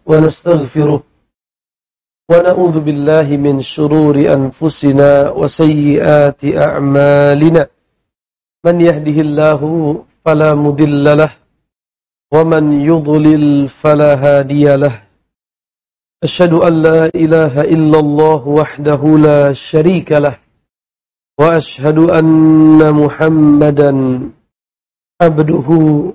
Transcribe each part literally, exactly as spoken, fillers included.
ونستغفره ونعوذ بالله من شرور أنفسنا وسيئات أعمالنا من يهده الله فلا مضل له ومن يضلل فلا هادي له أشهد أن لا إله إلا الله وحده لا شريك له وأشهد أن محمدا عبده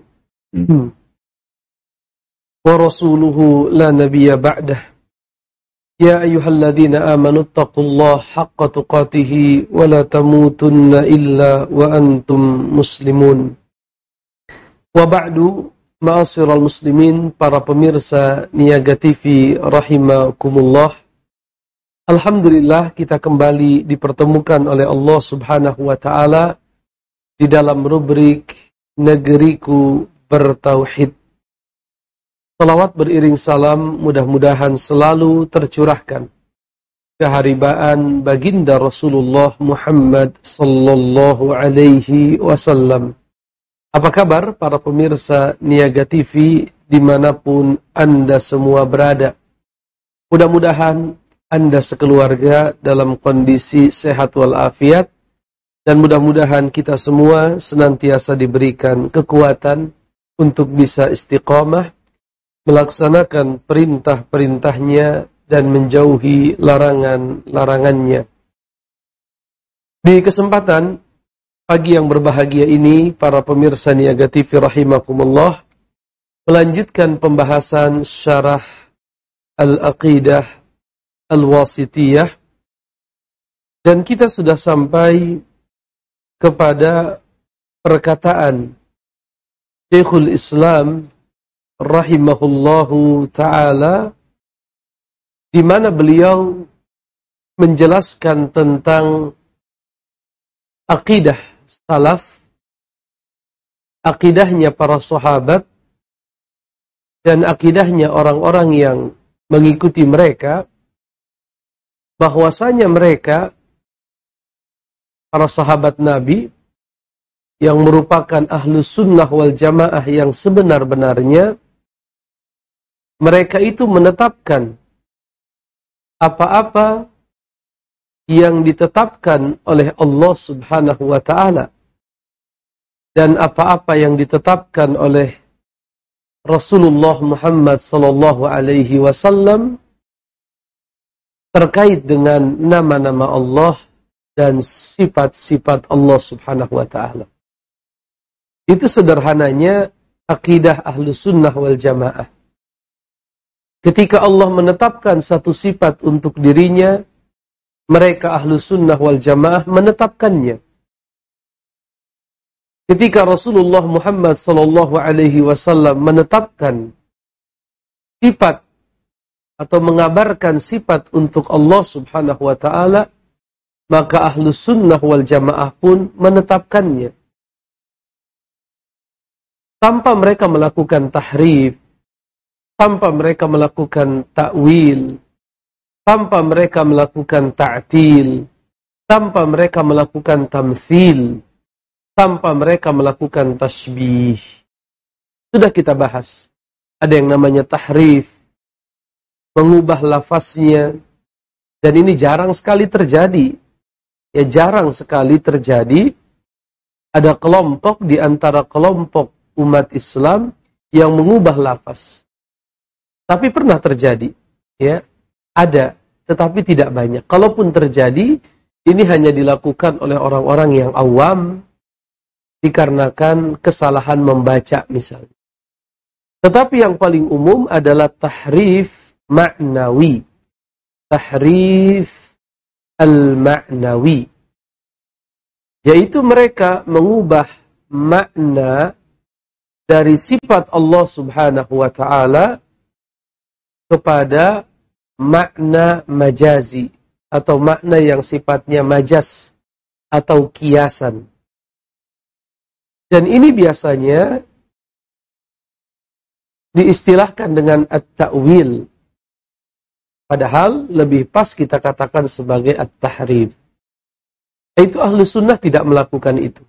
ورسوله لا نبي بعده يا أيها الذين آمنوا اتقوا الله حق تقاته ولا تموتن إلا وأنتم مسلمون وبعد ma'asyiral muslimin, para pemirsa Niaga T V rahimakumullah. Alhamdulillah kita kembali dipertemukan oleh Allah Subhanahu wa taala di dalam rubrik Negeriku Bertauhid. Salawat beriring salam mudah-mudahan selalu tercurahkan keharibaan baginda Rasulullah Muhammad sallallahu alaihi wasallam. Apa kabar para pemirsa Niaga T V dimanapun Anda semua berada? Mudah-mudahan Anda sekeluarga dalam kondisi sehat walafiat, dan mudah-mudahan kita semua senantiasa diberikan kekuatan untuk bisa istiqamah, melaksanakan perintah-perintahnya dan menjauhi larangan-larangannya. Di kesempatan pagi yang berbahagia ini, para pemirsa Niaga T V rahimakumullah, melanjutkan pembahasan syarah Al-Aqidah Al-Wasitiyah, dan kita sudah sampai kepada perkataan Syekhul Islam rahimahullahu ta'ala, di mana beliau menjelaskan tentang aqidah salaf, akidahnya para sahabat, dan akidahnya orang-orang yang mengikuti mereka, bahwasanya mereka, para sahabat Nabi, yang merupakan ahlu sunnah wal jamaah yang sebenar-benarnya, mereka itu menetapkan apa-apa yang ditetapkan oleh Allah Subhanahu wa ta'ala, dan apa-apa yang ditetapkan oleh Rasulullah Muhammad sallallahu alaihi wasallam terkait dengan nama-nama Allah dan sifat-sifat Allah Subhanahu wa ta'ala. Itu sederhananya akidah ahlu sunnah wal jamaah. Ketika Allah menetapkan satu sifat untuk dirinya, mereka ahlu sunnah wal jamaah menetapkannya. Ketika Rasulullah Muhammad sallallahu alaihi wasallam menetapkan sifat atau mengabarkan sifat untuk Allah Subhanahu wa ta'ala, maka ahlu sunnah wal jamaah pun menetapkannya. Tanpa mereka melakukan tahrif, tanpa mereka melakukan ta'wil, tanpa mereka melakukan ta'til, tanpa mereka melakukan tamthil, tanpa mereka melakukan tashbih. Sudah kita bahas. Ada yang namanya tahrif, mengubah lafaznya, dan ini jarang sekali terjadi. Ya, jarang sekali terjadi. Ada kelompok di antara kelompok umat Islam yang mengubah lafaz. Tapi pernah terjadi, ya. Ada, tetapi tidak banyak. Kalaupun terjadi, ini hanya dilakukan oleh orang-orang yang awam, dikarenakan kesalahan membaca misalnya. Tetapi yang paling umum adalah tahrif ma'nawi. Tahrif al-ma'nawi. Yaitu mereka mengubah makna dari sifat Allah Subhanahu wa ta'ala kepada makna majazi, atau makna yang sifatnya majas atau kiasan. Dan ini biasanya diistilahkan dengan at-ta'wil. Padahal lebih pas kita katakan sebagai at-tahrif. Itu ahlu sunnah tidak melakukan itu.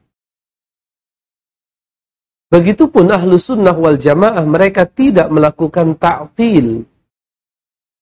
Begitupun ahlu sunnah wal jamaah, mereka tidak melakukan ta'til.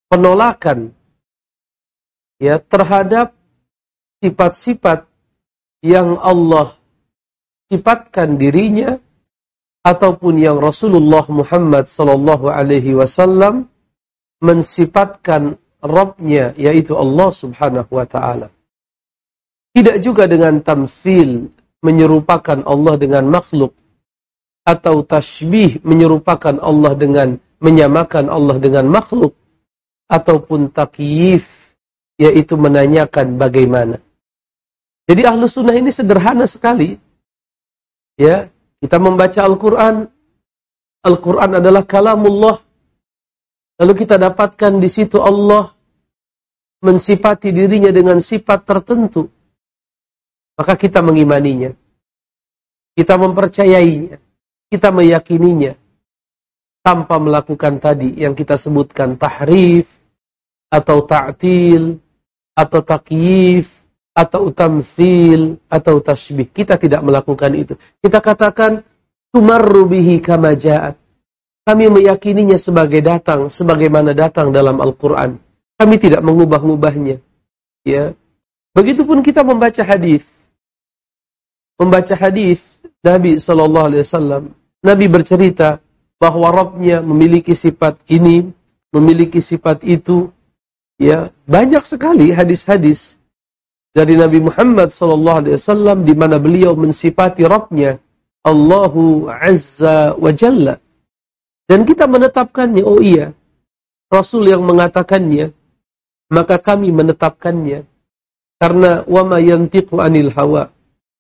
penolakan ya terhadap sifat-sifat yang Allah sifatkan dirinya ataupun yang Rasulullah Muhammad sallallahu alaihi wasallam mensifatkan Rabbnya, yaitu Allah Subhanahu wa taala. Tidak juga dengan tamtsil, menyerupakan Allah dengan makhluk, atau tashbih, menyerupakan Allah dengan, menyamakan Allah dengan makhluk, ataupun takyif, yaitu menanyakan bagaimana. Jadi ahlu sunnah ini sederhana sekali. Ya, kita membaca Al-Quran, Al-Quran adalah kalamullah. Lalu kita dapatkan di situ Allah mensifati dirinya dengan sifat tertentu. Maka kita mengimaninya. Kita mempercayainya. Kita meyakininya. Tanpa melakukan tadi yang kita sebutkan tahrif, atau ta'til, atau takyif, atau tamtsil, atau tashbih. Kita tidak melakukan itu. Kita katakan, tumarru bihi kama ja'at. Kami meyakininya sebagai datang, sebagaimana datang dalam Al-Quran. Kami tidak mengubah-ubahnya. Ya. Begitupun kita membaca hadis. Membaca hadis Nabi sallallahu alaihi wasallam. Nabi bercerita bahwa Rabbnya memiliki sifat ini, memiliki sifat itu. Ya, banyak sekali hadis-hadis dari Nabi Muhammad sallallahu alaihi wasallam di mana beliau mensifati Rabbnya, Allahu Azza wa Jalla. Dan kita menetapkannya, oh iya, Rasul yang mengatakannya, maka kami menetapkannya. Karena wama yantiqu anil hawa.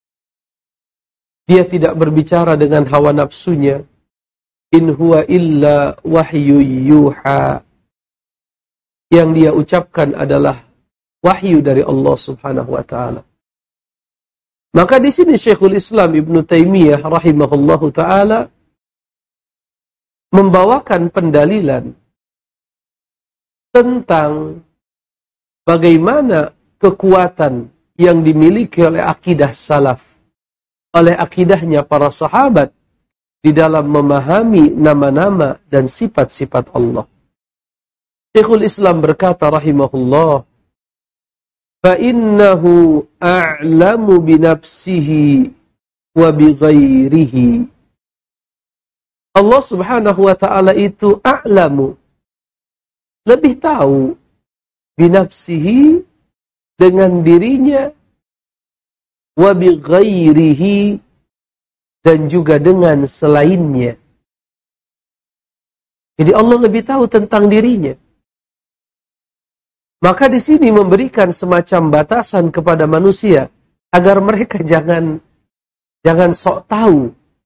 Dia tidak berbicara dengan hawa nafsunya. In huwa illa wahyu yuha. Yang dia ucapkan adalah wahyu dari Allah Subhanahu wa taala. Maka di sini Syekhul Islam Ibnu Taimiyah rahimahullahu taala membawakan pendalilan tentang bagaimana kekuatan yang dimiliki oleh akidah salaf, oleh akidahnya para sahabat di dalam memahami nama-nama dan sifat-sifat Allah. Syekhul Islam berkata rahimahullah, fa innahu a'lamu binafsihi wa bighairihi. Allah Subhanahu wa taala itu a'lamu, lebih tahu, binafsihi, dengan dirinya, wa bighairihi, dan juga dengan selainnya. Jadi Allah lebih tahu tentang dirinya. Maka di sini memberikan semacam batasan kepada manusia agar mereka jangan jangan sok tahu.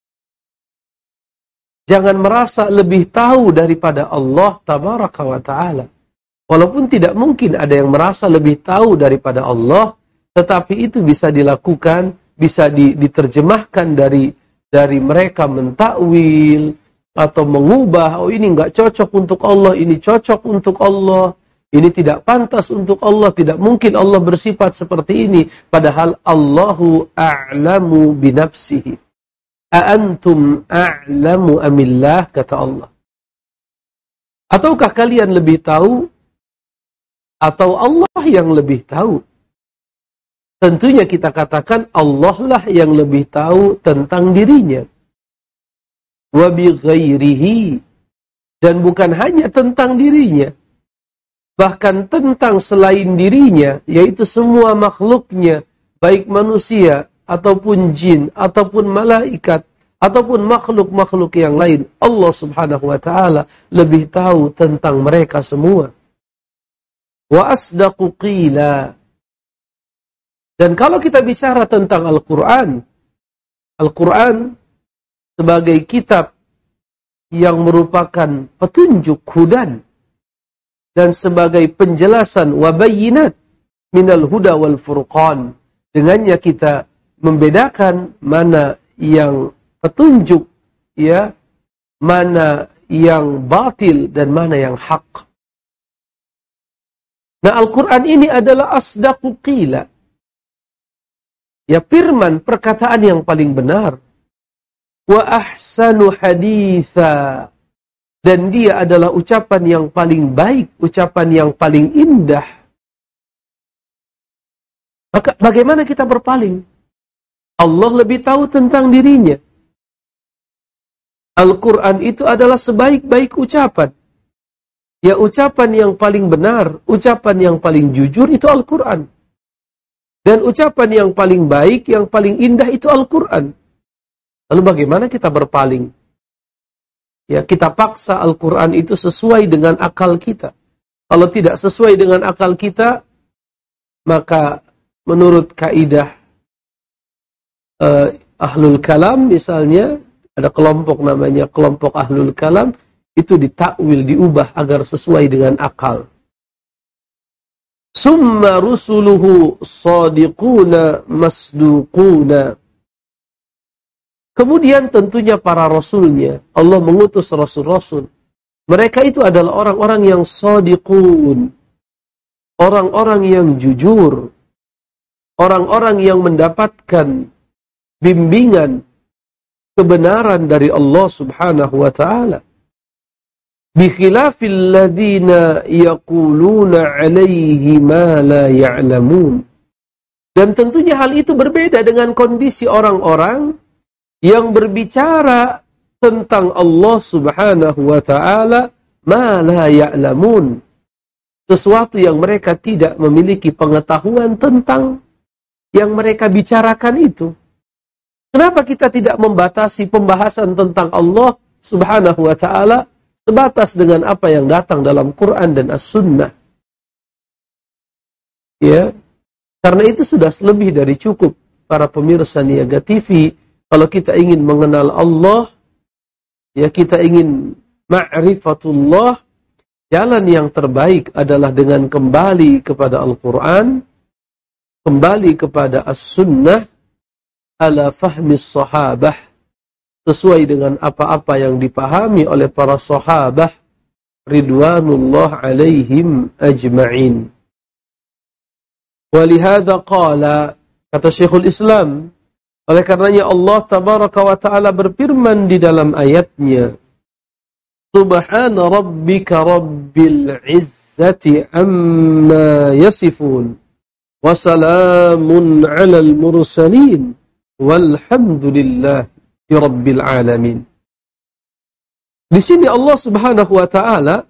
Jangan merasa lebih tahu daripada Allah tabaraka wa ta'ala. Walaupun tidak mungkin ada yang merasa lebih tahu daripada Allah, tetapi itu bisa dilakukan, bisa diterjemahkan dari dari mereka mentakwil atau mengubah, oh ini enggak cocok untuk Allah, ini cocok untuk Allah, ini tidak pantas untuk Allah, tidak mungkin Allah bersifat seperti ini, padahal Allahu a'lamu binafsihi. A'antum a'lamu amillah, kata Allah. Ataukah kalian lebih tahu atau Allah yang lebih tahu? Tentunya kita katakan Allah lah yang lebih tahu tentang dirinya. Wa bighairihi, dan bukan hanya tentang dirinya, bahkan tentang selain dirinya, yaitu semua makhluknya, baik manusia ataupun jin, ataupun malaikat, ataupun makhluk-makhluk yang lain. Allah Subhanahu wa ta'ala lebih tahu tentang mereka semua. Wa asdaqu qila. Dan kalau kita bicara tentang Al-Quran, Al-Quran sebagai kitab yang merupakan petunjuk hudan, dan sebagai penjelasan wabayinat minal huda wal furqan. Dengannya kita membedakan mana yang petunjuk, ya, mana yang batil dan mana yang hak. Nah, Al-Quran ini adalah asdaqu qila. Ya, firman, perkataan yang paling benar. Wa ahsanu haditha. Dan dia adalah ucapan yang paling baik, ucapan yang paling indah. Maka bagaimana kita berpaling? Allah lebih tahu tentang dirinya. Al-Quran itu adalah sebaik-baik ucapan. Ya, ucapan yang paling benar, ucapan yang paling jujur itu Al-Quran. Dan ucapan yang paling baik, yang paling indah itu Al-Quran. Lalu bagaimana kita berpaling? Ya, kita paksa Al-Quran itu sesuai dengan akal kita. Kalau tidak sesuai dengan akal kita, maka menurut kaidah uh, Ahlul Kalam misalnya, ada kelompok namanya kelompok Ahlul Kalam, itu ditakwil, diubah agar sesuai dengan akal. Summa rusuluhu sadiquna masduquna. Kemudian tentunya para rasulnya, Allah mengutus rasul-rasul. Mereka itu adalah orang-orang yang shadiqun, orang-orang yang jujur, orang-orang yang mendapatkan bimbingan kebenaran dari Allah Subhanahu wa ta'ala. Bikhilafil ladina yaquluna alaihi ma la ya'lamun. Dan tentunya hal itu berbeda dengan kondisi orang-orang yang berbicara tentang Allah Subhanahu wa ta'ala ma la ya'lamun, sesuatu yang mereka tidak memiliki pengetahuan tentang yang mereka bicarakan itu. Kenapa kita tidak membatasi pembahasan tentang Allah Subhanahu wa ta'ala sebatas dengan apa yang datang dalam Quran dan As-Sunnah? Ya, karena itu sudah lebih dari cukup para pemirsa Niaga T V. Kalau kita ingin mengenal Allah, ya kita ingin ma'rifatullah, jalan yang terbaik adalah dengan kembali kepada Al-Quran, kembali kepada As-Sunnah, ala fahmis sahabah, sesuai dengan apa-apa yang dipahami oleh para sahabah, ridwanullah alaihim ajma'in. Walihada qala, kata Syekhul Islam, oleh karenanya Allah tabaraka wa ta'ala berfirman di dalam ayatnya, Subhana rabbika rabbil izzati amma yasifun, wa salamun alal mursalin, walhamdulillahi rabbil alamin. Di sini Allah Subhanahu wa ta'ala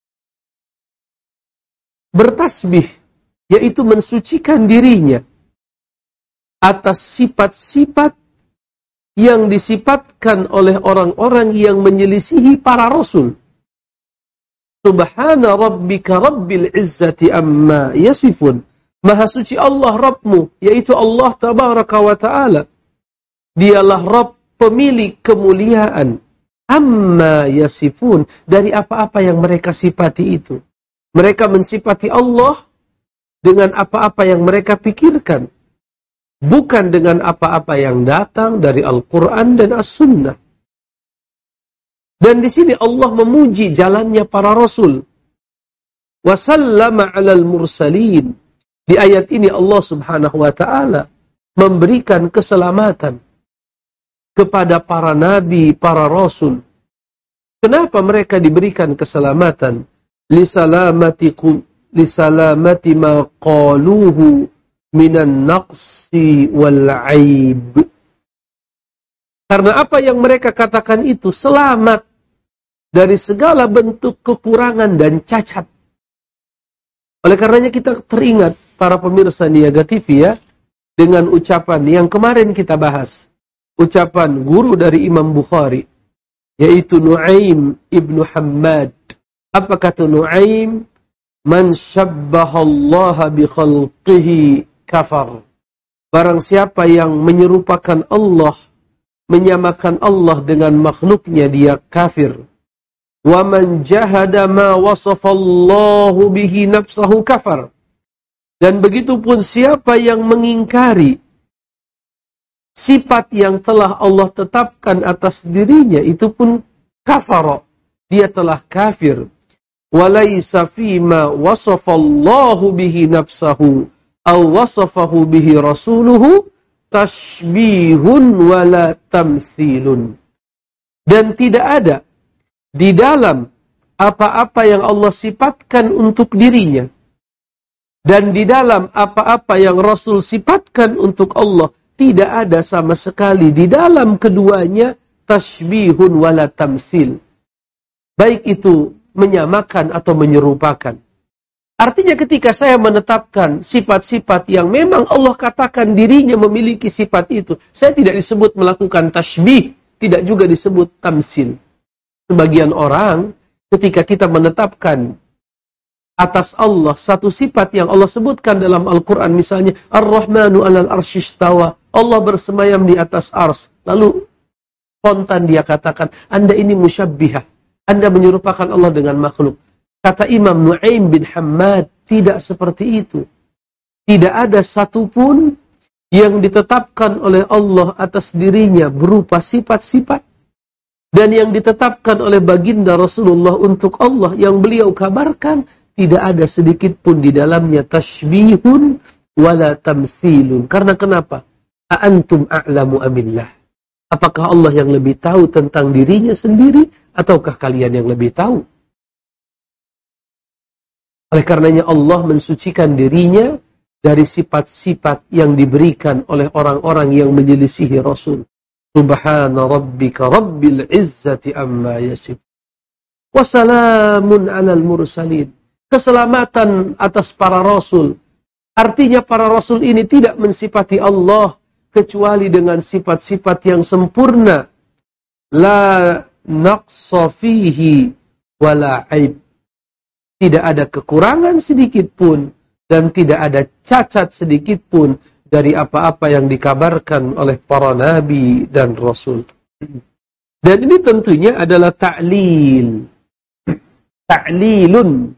bertasbih, yaitu mensucikan dirinya atas sifat-sifat yang disifatkan oleh orang-orang yang menyelisihi para rasul. Subhana rabbika rabbil izzati amma yasifun. Maha suci Allah Rabbmu, yaitu Allah tabaraka wa ta'ala. Dialah Rabb pemilik kemuliaan. Amma yasifun, dari apa-apa yang mereka sifati itu. Mereka mensifati Allah dengan apa-apa yang mereka pikirkan, bukan dengan apa-apa yang datang dari Al-Quran dan As-Sunnah. Dan di sini Allah memuji jalannya para rasul. Wasallama alal mursalin. Di ayat ini Allah Subhanahu wa ta'ala memberikan keselamatan kepada para nabi, para rasul. Kenapa mereka diberikan keselamatan? Lisalamatikum, lisalamati ma qaluhu minan naqsi wal aib. Karena apa yang mereka katakan itu selamat dari segala bentuk kekurangan dan cacat. Oleh karenanya kita teringat para pemirsa Niaga T V ya, dengan ucapan yang kemarin kita bahas. Ucapan guru dari Imam Bukhari, yaitu Nu'aim ibnu Hammad. Apa kata Nu'aim? Man syabbahallaha bi khalqihi kafar. Barang siapa yang menyerupakan Allah, menyamakan Allah dengan makhluknya, dia kafir. Wa man jahada ma wasafallahu bihi nafsahu kafar. Dan begitu pun siapa yang mengingkari sifat yang telah Allah tetapkan atas dirinya, itu pun kafara. Dia telah kafir. Walaysa fima wasafallahu bihi nafsahu aw wasafahu bihi rasuluhu tashbihun wala tamthilun. Dan tidak ada di dalam apa-apa yang Allah sifatkan untuk dirinya, dan di dalam apa-apa yang Rasul sifatkan untuk Allah, tidak ada sama sekali di dalam keduanya tashbihun wala tamthil. Baik itu menyamakan atau menyerupakan. Artinya ketika saya menetapkan sifat-sifat yang memang Allah katakan dirinya memiliki sifat itu, saya tidak disebut melakukan tashbih, tidak juga disebut tamsil. Sebagian orang ketika kita menetapkan atas Allah satu sifat yang Allah sebutkan dalam Al-Quran, misalnya Ar-Rahmanu alal arsyistawa, Allah bersemayam di atas ars, lalu spontan dia katakan, Anda ini musyabbihah, Anda menyerupakan Allah dengan makhluk. Kata Imam Nu'aim bin Hammad, tidak seperti itu. Tidak ada satupun yang ditetapkan oleh Allah atas dirinya berupa sifat-sifat, dan yang ditetapkan oleh baginda Rasulullah untuk Allah yang beliau kabarkan, tidak ada sedikit pun di dalamnya tashbihun wala tamthilun. Karena kenapa? A'antum a'lamu amillah. Apakah Allah yang lebih tahu tentang dirinya sendiri, ataukah kalian yang lebih tahu? Oleh karenanya Allah mensucikan dirinya dari sifat-sifat yang diberikan oleh orang-orang yang menyelisihi Rasul. Subhana rabbika rabbil izzati amma yasif. Wassalamun alal mursalin. Keselamatan atas para Rasul. Artinya para Rasul ini tidak mensifati Allah kecuali dengan sifat-sifat yang sempurna. La naqsa fihi wala aib. Tidak ada kekurangan sedikit pun dan tidak ada cacat sedikit pun dari apa-apa yang dikabarkan oleh para nabi dan rasul. Dan ini tentunya adalah ta'lil. Ta'lilun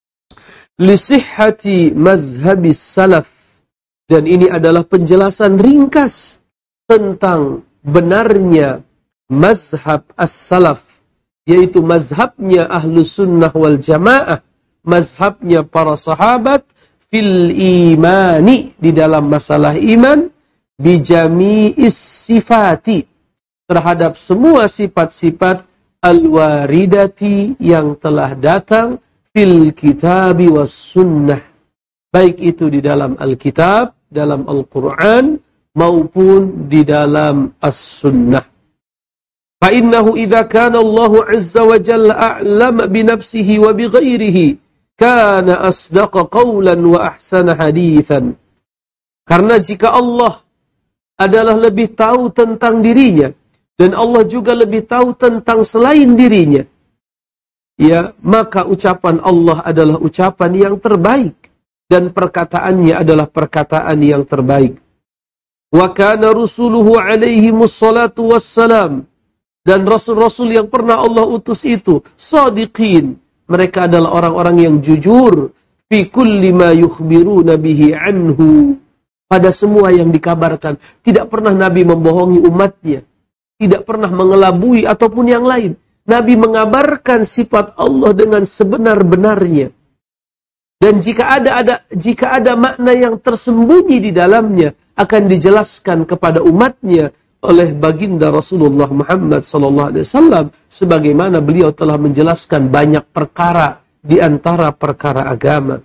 lisihhati mazhabis salaf. Dan ini adalah penjelasan ringkas tentang benarnya mazhab as-salaf, yaitu mazhabnya Ahlus Sunnah wal Jamaah, mazhabnya para sahabat fil imani, di dalam masalah iman, bijami'is sifati, terhadap semua sifat-sifat al-waridati yang telah datang fil kitabi was sunnah, baik itu di dalam Alkitab, dalam Al-Quran, maupun di dalam as-sunnah. Fa innahu idza kana Allah azza wa jalla a'lam bi nafsihi wa bi ghairihi kana asdaqa qawlan wa ahsana hadithan. Karena jika Allah adalah lebih tahu tentang dirinya, dan Allah juga lebih tahu tentang selain dirinya, ya, maka ucapan Allah adalah ucapan yang terbaik, dan perkataannya adalah perkataan yang terbaik. Wa kana rusuluhu alaihi mussalatu wassalam, dan rasul-rasul yang pernah Allah utus itu shadiqin, mereka adalah orang-orang yang jujur, fi kulli ma yukhbiruna bihi anhu, pada semua yang dikabarkan. Tidak pernah Nabi membohongi umatnya, tidak pernah mengelabui ataupun yang lain. Nabi mengabarkan sifat Allah dengan sebenar-benarnya. Dan jika ada ada jika ada makna yang tersembunyi di dalamnya, akan dijelaskan kepada umatnya oleh baginda Rasulullah Muhammad sallallahu alaihi wasallam, sebagaimana beliau telah menjelaskan banyak perkara di antara perkara agama.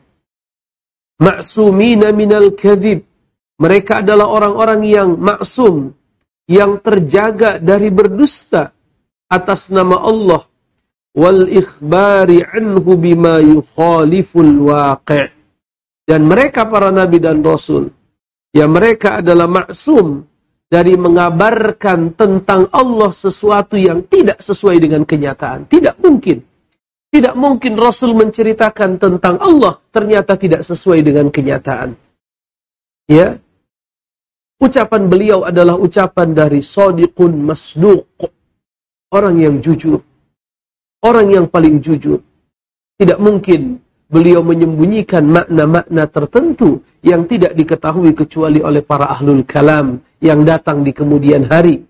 Ma'sumina minal kadhib, mereka adalah orang-orang yang maksum, yang terjaga dari berdusta atas nama Allah, wal ikhbari anhu bima yukhaliful waqi', dan mereka para nabi dan rasul, ya, mereka adalah maksum dari mengabarkan tentang Allah sesuatu yang tidak sesuai dengan kenyataan. Tidak mungkin. Tidak mungkin Rasul menceritakan tentang Allah ternyata tidak sesuai dengan kenyataan. Ya. Ucapan beliau adalah ucapan dari shadiqun masduq, orang yang jujur, orang yang paling jujur. Tidak mungkin beliau menyembunyikan makna-makna tertentu yang tidak diketahui kecuali oleh para ahlul kalam yang datang di kemudian hari.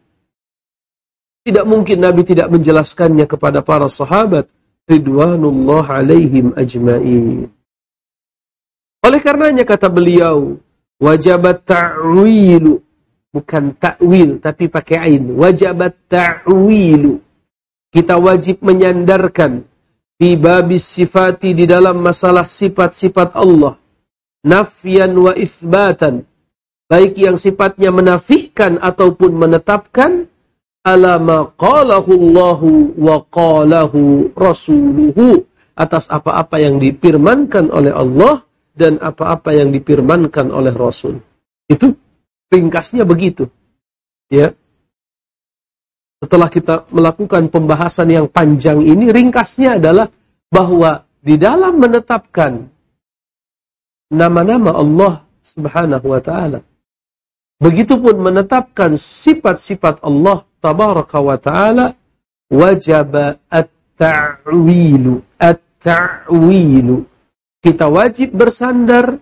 Tidak mungkin Nabi tidak menjelaskannya kepada para sahabat ridwanullah alaihim ajma'in. Oleh karenanya kata beliau, wajabat ta'wilu, bukan ta'wil tapi pakai ain, wajabat ta'wilu, Kita wajib menyandarkan fi babis sifati di dalam masalah sifat-sifat Allah. Nafyan wa itsbatan. Baik yang sifatnya menafikan ataupun menetapkan. Ala ma qalahu Allahu wa qalahu rasuluhu. Atas apa-apa yang difirmankan oleh Allah dan apa-apa yang difirmankan oleh Rasul. Itu ringkasnya begitu. Ya. Setelah kita melakukan pembahasan yang panjang ini, ringkasnya adalah bahwa di dalam menetapkan nama-nama Allah Subhanahu wa ta'ala, begitupun menetapkan sifat-sifat Allah Tabaraka wa ta'ala, wajib at-ta'wilu. At-ta'wilu. Kita wajib bersandar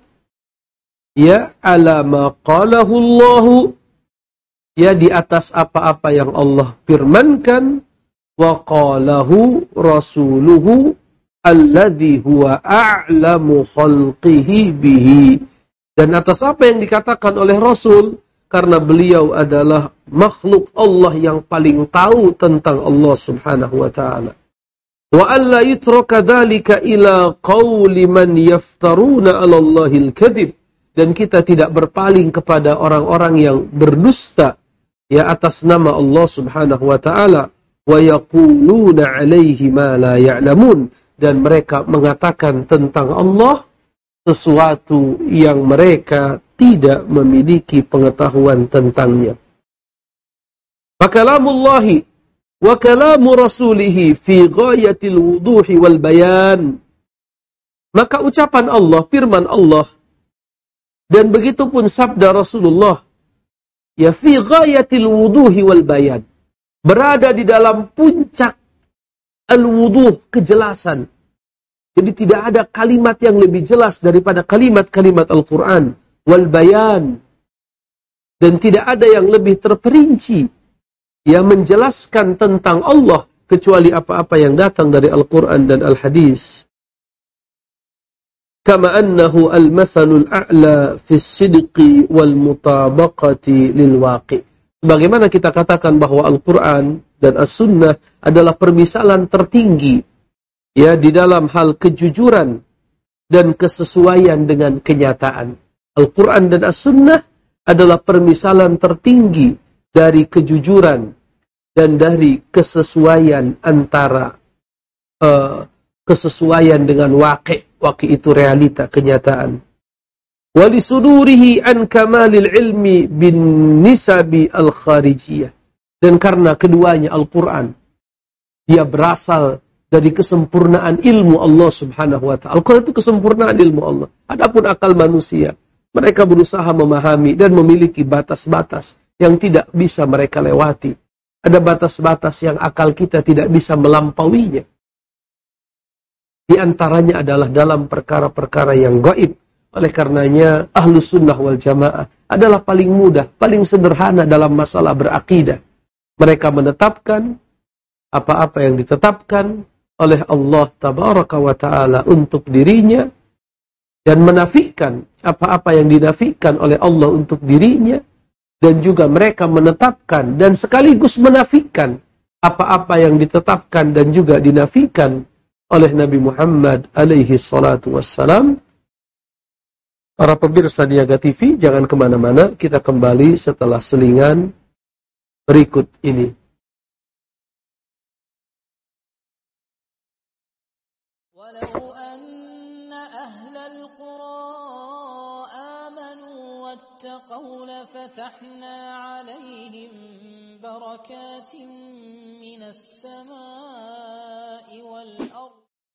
ya ala ma qalahu Allahu, ya di atas apa-apa yang Allah firmankan, wa qalahu rasuluhu alladhi huwa a'lamu khalqihi bihi, dan atas apa yang dikatakan oleh Rasul, karena beliau adalah makhluk Allah yang paling tahu tentang Allah Subhanahu wa ta'ala. Wa alla yutraka dzalika ila qauli man yaftaruna 'ala Allahil kadzib, dan kita tidak berpaling kepada orang-orang yang berdusta ya atas nama Allah Subhanahu wa ta'ala, wa yaquluna 'alaihi ma la ya'lamun, dan mereka mengatakan tentang Allah sesuatu yang mereka tidak memiliki pengetahuan tentangnya. Fa kalamullahi wa kalamu rasulihi fi ghayatil wuduhi wal bayan. Maka ucapan Allah, firman Allah, dan begitupun sabda Rasulullah, ya fi ghayatil wuduhi wal bayan, berada di dalam puncak al-wuduh, kejelasan. Jadi tidak ada kalimat yang lebih jelas daripada kalimat-kalimat Al-Quran. Wal bayan. Dan tidak ada yang lebih terperinci yang menjelaskan tentang Allah kecuali apa-apa yang datang dari Al-Quran dan Al-Hadis. Kama annahu al-mathalul a'la fi sidqi wal mutabaqati lil waqi. Bagaimana kita katakan bahwa Al-Quran dan As-Sunnah adalah permisalan tertinggi ya di dalam hal kejujuran dan kesesuaian dengan kenyataan. Al-Quran dan As-Sunnah adalah permisalan tertinggi dari kejujuran dan dari kesesuaian antara uh, kesesuaian dengan waqi'. Waqi' itu realita, kenyataan. Walisudurihi an kamalil ilmi bin nisabi al-kharijiyah. Dan karena keduanya Al-Quran, dia berasal dari kesempurnaan ilmu Allah Subhanahu wa ta'ala. Al-Quran itu kesempurnaan ilmu Allah. Adapun akal manusia, mereka berusaha memahami dan memiliki batas-batas yang tidak bisa mereka lewati. Ada batas-batas yang akal kita tidak bisa melampauinya. Di antaranya adalah dalam perkara-perkara yang gaib. Oleh karenanya, Ahlus Sunnah wal Jamaah adalah paling mudah, paling sederhana dalam masalah berakidah. Mereka menetapkan apa-apa yang ditetapkan oleh Allah Tabaraka wa ta'ala untuk dirinya, dan menafikan apa-apa yang dinafikan oleh Allah untuk dirinya, dan juga mereka menetapkan dan sekaligus menafikan apa-apa yang ditetapkan dan juga dinafikan oleh Nabi Muhammad alaihi salatu wassalam. Para pemirsa Niaga T V, jangan kemana-mana, kita kembali setelah selingan berikut ini. Walau anna ahlal qura amanu wattaqaw lafatahna alaihim barakatin minas samai wal ardh.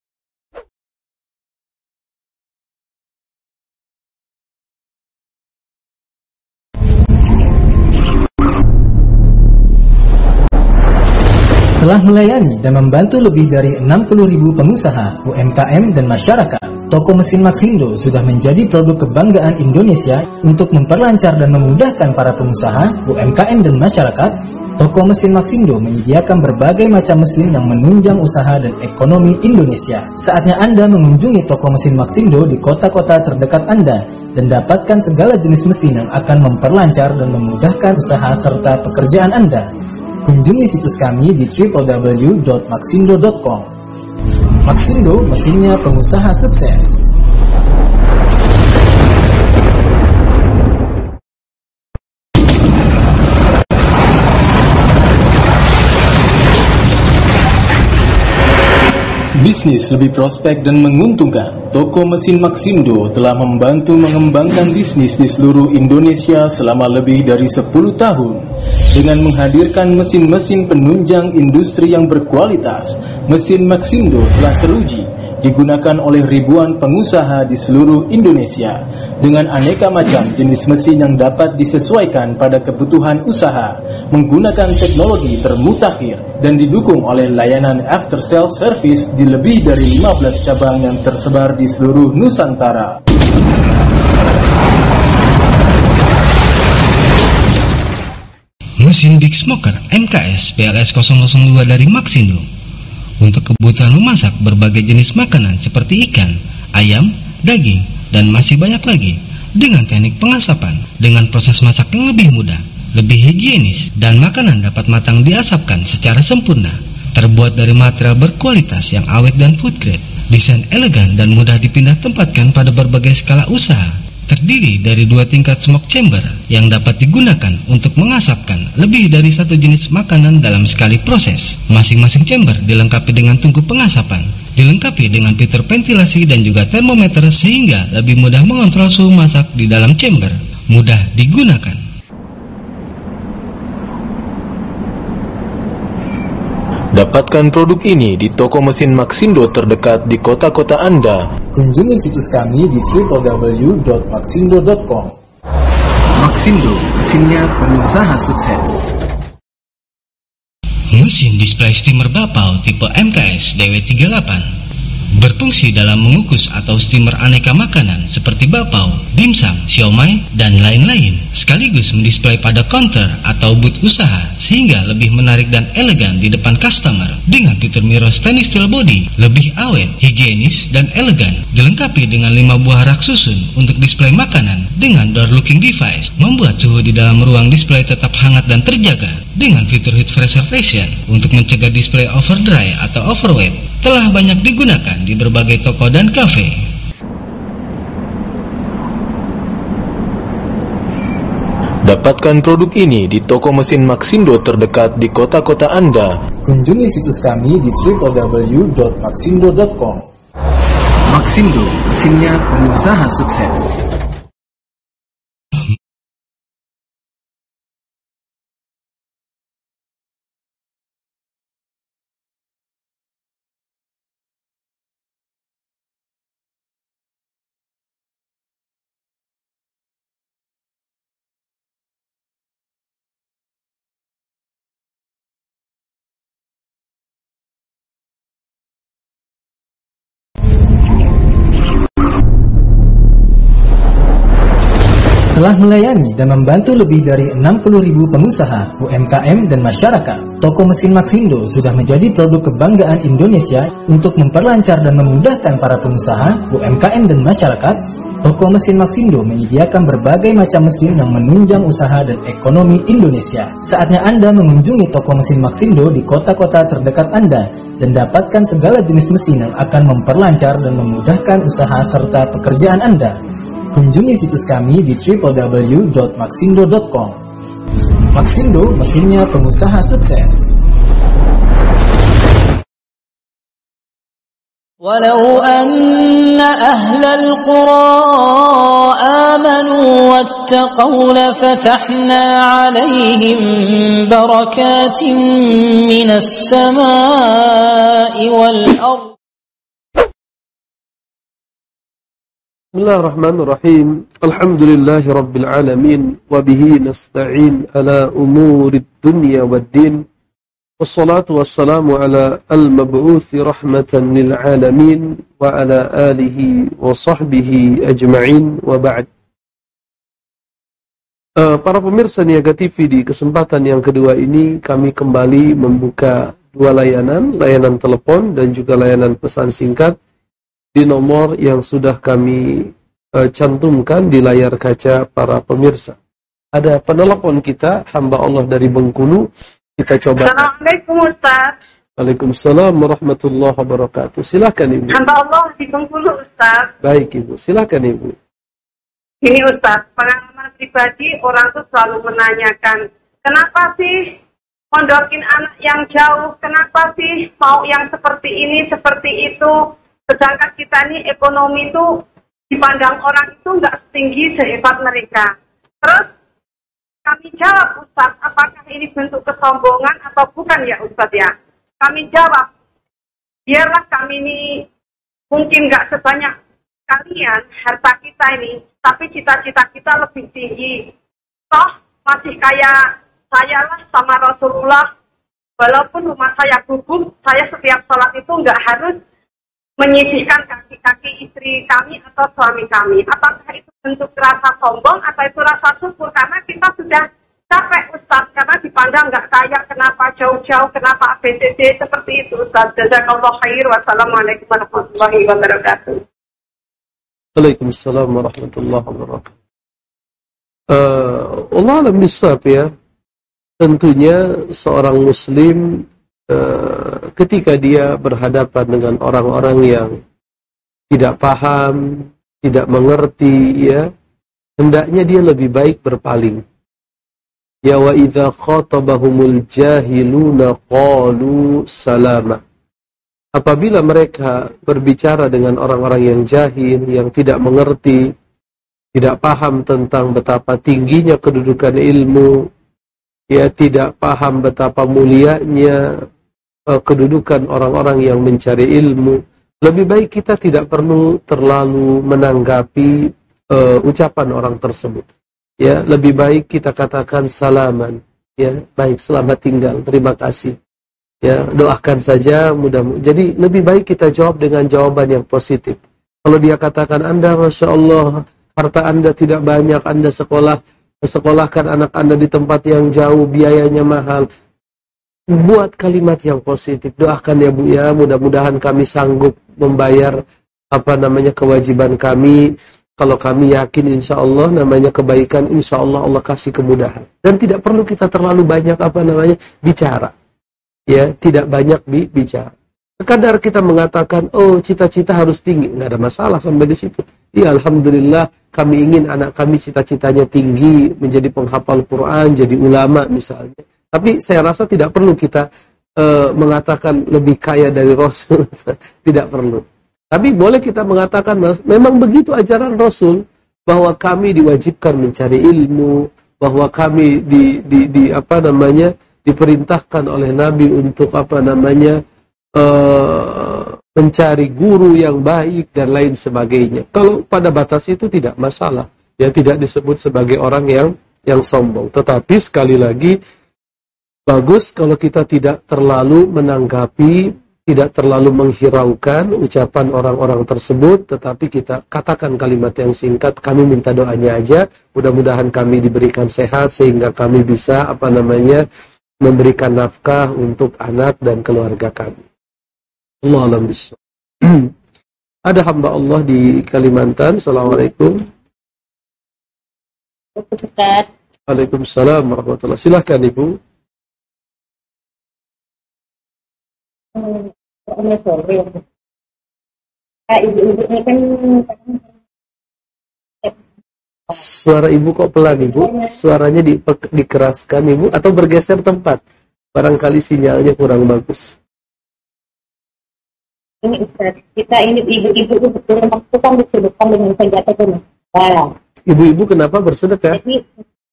Telah melayani dan membantu lebih dari enam puluh ribu pengusaha, U M K M, dan masyarakat. Toko Mesin Maxindo sudah menjadi produk kebanggaan Indonesia. Untuk memperlancar dan memudahkan para pengusaha, U M K M, dan masyarakat, Toko Mesin Maxindo menyediakan berbagai macam mesin yang menunjang usaha dan ekonomi Indonesia. Saatnya Anda mengunjungi Toko Mesin Maxindo di kota-kota terdekat Anda dan dapatkan segala jenis mesin yang akan memperlancar dan memudahkan usaha serta pekerjaan Anda. Kunjungi situs kami di w w w dot maxindo dot com. Maxindo, mesinnya pengusaha sukses. Bisnis lebih prospek dan menguntungkan. Toko mesin Maxindo telah membantu mengembangkan bisnis di seluruh Indonesia selama lebih dari sepuluh tahun. Dengan menghadirkan mesin-mesin penunjang industri yang berkualitas, mesin Maxindo telah teruji digunakan oleh ribuan pengusaha di seluruh Indonesia dengan aneka macam jenis mesin yang dapat disesuaikan pada kebutuhan usaha, menggunakan teknologi termutakhir dan didukung oleh layanan after sales service di lebih dari lima belas cabang yang tersebar di seluruh Nusantara. Mesin Big Smoker M K S P L S nol nol dua dari Maxindo untuk kebutuhan memasak berbagai jenis makanan seperti ikan, ayam, daging, dan masih banyak lagi dengan teknik pengasapan dengan proses masak yang lebih mudah, lebih higienis, dan makanan dapat matang diasapkan secara sempurna. Terbuat dari material berkualitas yang awet dan food grade, desain elegan dan mudah dipindah tempatkan pada berbagai skala usaha. Terdiri dari dua tingkat smoke chamber yang dapat digunakan untuk mengasapkan lebih dari satu jenis makanan dalam sekali proses. Masing-masing chamber dilengkapi dengan tungku pengasapan, dilengkapi dengan filter ventilasi dan juga termometer sehingga lebih mudah mengontrol suhu masak di dalam chamber. Mudah digunakan. Dapatkan produk ini di toko mesin Maxindo terdekat di kota-kota Anda. Kunjungi situs kami di w w w dot maxindo dot com. Maxindo, mesinnya pengusaha sukses. Mesin display steamer Bapau tipe M K S D W tiga delapan berfungsi dalam mengukus atau steamer aneka makanan seperti bapau, dimsum, siomay, dan lain-lain, sekaligus mendisplay pada counter atau booth usaha sehingga lebih menarik dan elegan di depan customer. Dengan fitur mirror stainless steel body, lebih awet, higienis, dan elegan, dilengkapi dengan lima buah rak susun untuk display makanan dengan door looking device, membuat suhu di dalam ruang display tetap hangat dan terjaga. Dengan fitur heat preservation untuk mencegah display overdry atau overweight, telah banyak digunakan di berbagai toko dan kafe. Dapatkan produk ini di toko mesin Maxindo terdekat di kota-kota Anda. Kunjungi situs kami di w w w dot maxindo dot com. Maxindo, mesinnya pengusaha sukses. Telah melayani dan membantu lebih dari enam puluh ribu pengusaha, U M K M, dan masyarakat. Toko mesin Maxindo sudah menjadi produk kebanggaan Indonesia untuk memperlancar dan memudahkan para pengusaha, U M K M, dan masyarakat. Toko mesin Maxindo menyediakan berbagai macam mesin yang menunjang usaha dan ekonomi Indonesia. Saatnya Anda mengunjungi toko mesin Maxindo di kota-kota terdekat Anda dan dapatkan segala jenis mesin yang akan memperlancar dan memudahkan usaha serta pekerjaan Anda. Kunjungi situs kami di w w w dot maxindo dot com. Maxindo, mesinnya pengusaha sukses. Walau anna ahlal qura amanu wattaqaw lafatahna alaihim barakatin minas samai wal ardh. Bismillahirrahmanirrahim. Alhamdulillahi rabbil alamin wa bihi nasta'in ala umurid dunya waddin. Wassalatu wassalamu ala al-mab'uthi rahmatan lil alamin wa ala alihi wa sahbihi ajma'in wa ba'd. Uh, para pemirsa Niaga T V, di kesempatan yang kedua ini kami kembali membuka dua layanan, layanan telepon dan juga layanan pesan singkat di nomor yang sudah kami uh, cantumkan di layar kaca para pemirsa. Ada penelepon kita, hamba Allah dari Bengkulu, Kita coba. Assalamualaikum Ustaz. Waalaikumsalam warahmatullahi wabarakatuh. Silakan Ibu. Hamba Allah di Bengkulu Ustaz. Baik Ibu, silakan Ibu. Ini Ustaz, pengalaman pribadi orang tuh selalu menanyakan, kenapa sih mondokin anak yang jauh? Kenapa sih mau yang seperti ini, seperti itu? Sedangkan kita ini ekonomi itu dipandang orang itu nggak setinggi sehebat mereka. Terus kami jawab, Ustaz, apakah ini bentuk kesombongan atau bukan ya Ustaz ya? Kami jawab, biarlah kami ini mungkin nggak sebanyak kalian harta kita ini, tapi cita-cita kita lebih tinggi. Toh masih kayak saya lah sama Rasulullah, walaupun rumah saya gubuk, saya setiap sholat itu nggak harus menyisihkan kaki-kaki istri kami atau suami kami. Apakah itu bentuk rasa sombong atau itu rasa syukur? Karena kita sudah capek Ustaz, karena dipandang nggak kaya, kenapa jauh-jauh, kenapa A B C D, seperti itu Ustaz. Jazakallahu khair. Wassalamualaikum warahmatullahi wabarakatuh. Waalaikumsalam warahmatullahi wabarakatuh. Uh, Allah alam bisawab ya. Tentunya seorang muslim uh, ketika dia berhadapan dengan orang-orang yang tidak paham, tidak mengerti ya, hendaknya dia lebih baik berpaling. Ya wa idza khatabahumul jahiluna qalu salama. Apabila mereka berbicara dengan orang-orang yang jahil, yang tidak mengerti, tidak paham tentang betapa tingginya kedudukan ilmu, ya tidak paham betapa mulianya uh, kedudukan orang-orang yang mencari ilmu, lebih baik kita tidak perlu terlalu menanggapi uh, ucapan orang tersebut. Ya, lebih baik kita katakan salaman. Ya, baik, selamat tinggal, terima kasih. Ya, doakan saja mudah-mudahan. Jadi lebih baik kita jawab dengan jawaban yang positif. Kalau dia katakan, Anda Masya Allah, harta Anda tidak banyak, Anda sekolah, sekolahkan anak Anda di tempat yang jauh, biayanya mahal. Buat kalimat yang positif. Doakan ya Bu ya, mudah-mudahan kami sanggup membayar apa namanya kewajiban kami. Kalau kami yakin insya Allah namanya kebaikan, insya Allah Allah kasih kemudahan. Dan tidak perlu kita terlalu banyak apa namanya bicara. Ya, tidak banyak bi bicara. Sekadar kita mengatakan, oh cita-cita harus tinggi, nggak ada masalah sampai di situ. Ya Alhamdulillah, kami ingin anak kami cita-citanya tinggi, menjadi penghafal Quran, jadi ulama misalnya. Tapi saya rasa tidak perlu kita uh, mengatakan lebih kaya dari Rasul, tidak perlu. Tapi boleh kita mengatakan, memang begitu ajaran Rasul, bahwa kami diwajibkan mencari ilmu, bahwa kami di, di, di apa namanya diperintahkan oleh Nabi untuk apa namanya uh, mencari guru yang baik dan lain sebagainya. Kalau pada batas itu tidak masalah, ya tidak disebut sebagai orang yang yang sombong. Tetapi sekali lagi bagus kalau kita tidak terlalu menanggapi, tidak terlalu menghiraukan ucapan orang-orang tersebut, tetapi kita katakan kalimat yang singkat, kami minta doanya aja, mudah-mudahan kami diberikan sehat sehingga kami bisa apa namanya memberikan nafkah untuk anak dan keluarga kami. Allah alam bisawab. Ada hamba Allah di Kalimantan. Assalamualaikum. Waalaikumsalam warahmatullahi wabarakatuh. Silahkan Ibu. Ibu-ibu ini kan suara Ibu kok pelan Ibu? Suaranya di, dikeraskan Ibu atau bergeser tempat? Barangkali sinyalnya kurang bagus. Ini Ustaz, kita ini ibu-ibu itu betul waktu kan disebutkan dengan senjata itu. Ibu-ibu kenapa bersedekah? Jadi,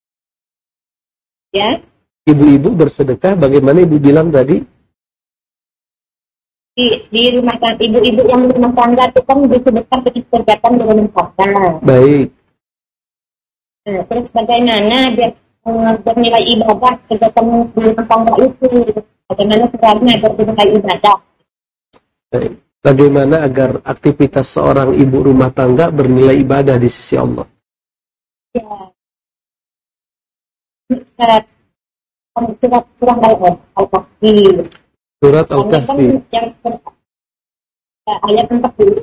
ya? Ibu-ibu bersedekah, bagaimana Ibu bilang tadi? Di, di rumah tangga, ibu-ibu yang di rumah tangga itu kan disebutkan kegiatan dengan mencatat. Baik. Nah, terus bagaimana biar uh, bernilai ibadah kegiatan di rumah tangga itu? Bagaimana sebenarnya bernilai ibadah? Baik. Bagaimana agar aktivitas seorang ibu rumah tangga bernilai ibadah di sisi Allah? Ya. Surat surah Al-Kahfi. Surat Al-Kahfi. Ayat empat puluh.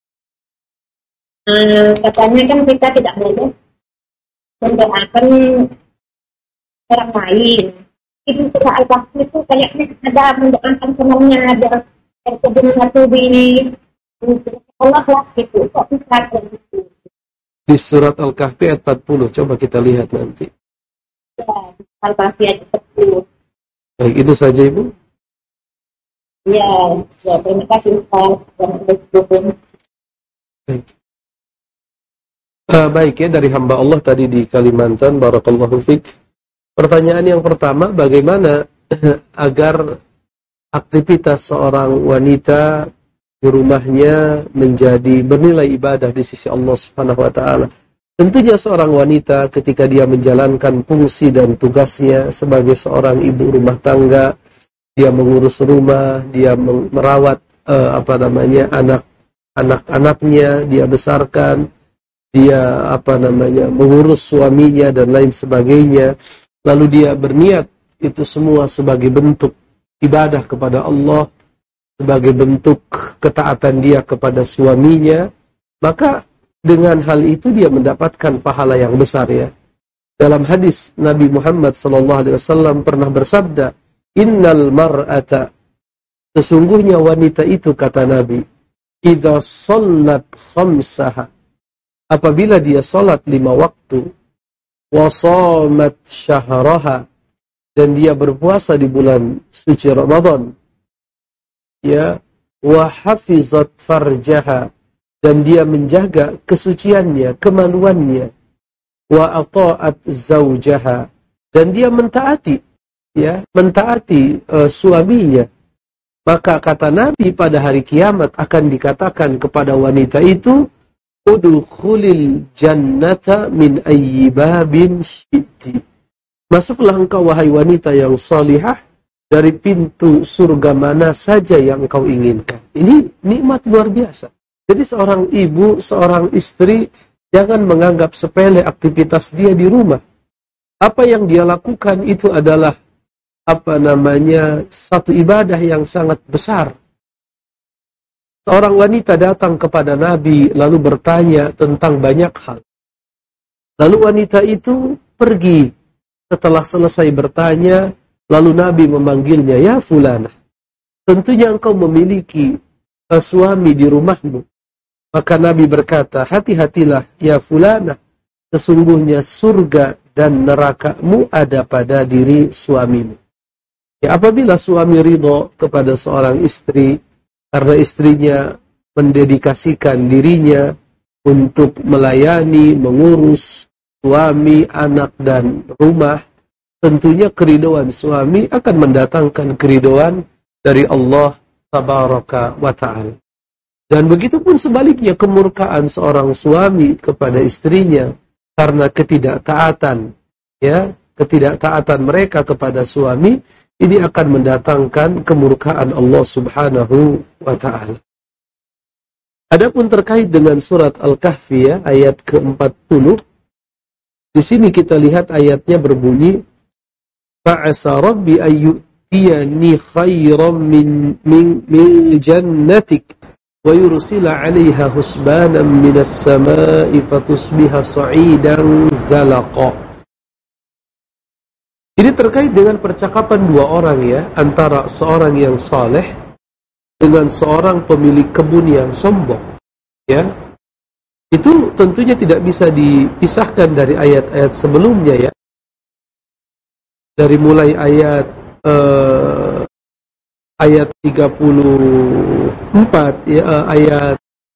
Uh, katanya kan kita tidak boleh mendoakan orang lain. Ibu surah Al-Kahfi itu kayaknya ada mendoakan temannya ada terkebun satu ini Allah lah gitu. Kok bisa begitu? Di surat Al-Kahfi ayat empat puluh, coba kita lihat nanti. Ya, Al-Kahfi ayat empat puluh. Baik, itu saja Ibu. Ya, ya terima kasih Ustaz. Baik. Uh, baik ya, dari hamba Allah tadi di Kalimantan, barakallahu fiik. Pertanyaan yang pertama, bagaimana agar aktivitas seorang wanita di rumahnya menjadi bernilai ibadah di sisi Allah Subhanahu wa taala? Tentunya seorang wanita ketika dia menjalankan fungsi dan tugasnya sebagai seorang ibu rumah tangga, dia mengurus rumah, dia merawat uh, apa namanya anak anak-anaknya, dia besarkan, dia apa namanya mengurus suaminya dan lain sebagainya, lalu dia berniat itu semua sebagai bentuk ibadah kepada Allah, sebagai bentuk ketaatan dia kepada suaminya, maka dengan hal itu dia mendapatkan pahala yang besar ya. Dalam hadis Nabi Muhammad sallallahu alaihi wasallam pernah bersabda, "Innal mar'ata", sesungguhnya wanita itu kata Nabi, "idza shallat khamsaha", apabila dia salat lima waktu, wa shamat syahraha, dan dia berpuasa di bulan suci Ramadan, ya, wa hafizat farjaha, dan dia menjaga kesuciannya, kemaluannya, wa ata'at zaujaha, dan dia mentaati, ya, mentaati uh, suaminya, maka kata Nabi pada hari kiamat akan dikatakan kepada wanita itu, udkhulil jannata min ayyi babin syi'ti. Masuklah engkau wahai wanita yang salihah dari pintu surga mana saja yang engkau inginkan. Ini nikmat luar biasa. Jadi seorang ibu, seorang istri jangan menganggap sepele aktivitas dia di rumah. Apa yang dia lakukan itu adalah apa namanya satu ibadah yang sangat besar. Seorang wanita datang kepada Nabi lalu bertanya tentang banyak hal. Lalu wanita itu pergi. Setelah selesai bertanya, lalu Nabi memanggilnya, "Ya fulanah, tentunya engkau memiliki uh, suami di rumahmu." Maka Nabi berkata, "Hati-hatilah ya fulanah, sesungguhnya surga dan nerakamu ada pada diri suamimu." Ya, apabila suami ridho kepada seorang istri, karena istrinya mendedikasikan dirinya untuk melayani, mengurus suami, anak, dan rumah, tentunya keridhaan suami akan mendatangkan keridhaan dari Allah Tabaraka wa Ta'ala. Dan begitu pun sebaliknya, kemurkaan seorang suami kepada istrinya karena ketidaktaatan, ya, ketidaktaatan mereka kepada suami, ini akan mendatangkan kemurkaan Allah Subhanahu wa Ta'ala. Adapun terkait dengan surat Al-Kahfi ya, ayat ke empat puluh, di sini kita lihat ayatnya berbunyi, "Fa'asa rabbi ayyutiyani khairan min min, min jannatik wa yursila 'alaiha husbanan minas sama'i fatusbiha sa'idan zalaqa." Ini terkait dengan percakapan dua orang ya, antara seorang yang saleh dengan seorang pemilik kebun yang sombong. Ya, itu tentunya tidak bisa dipisahkan dari ayat-ayat sebelumnya ya. Dari mulai ayat uh, ayat tiga puluh empat ya, uh, ayat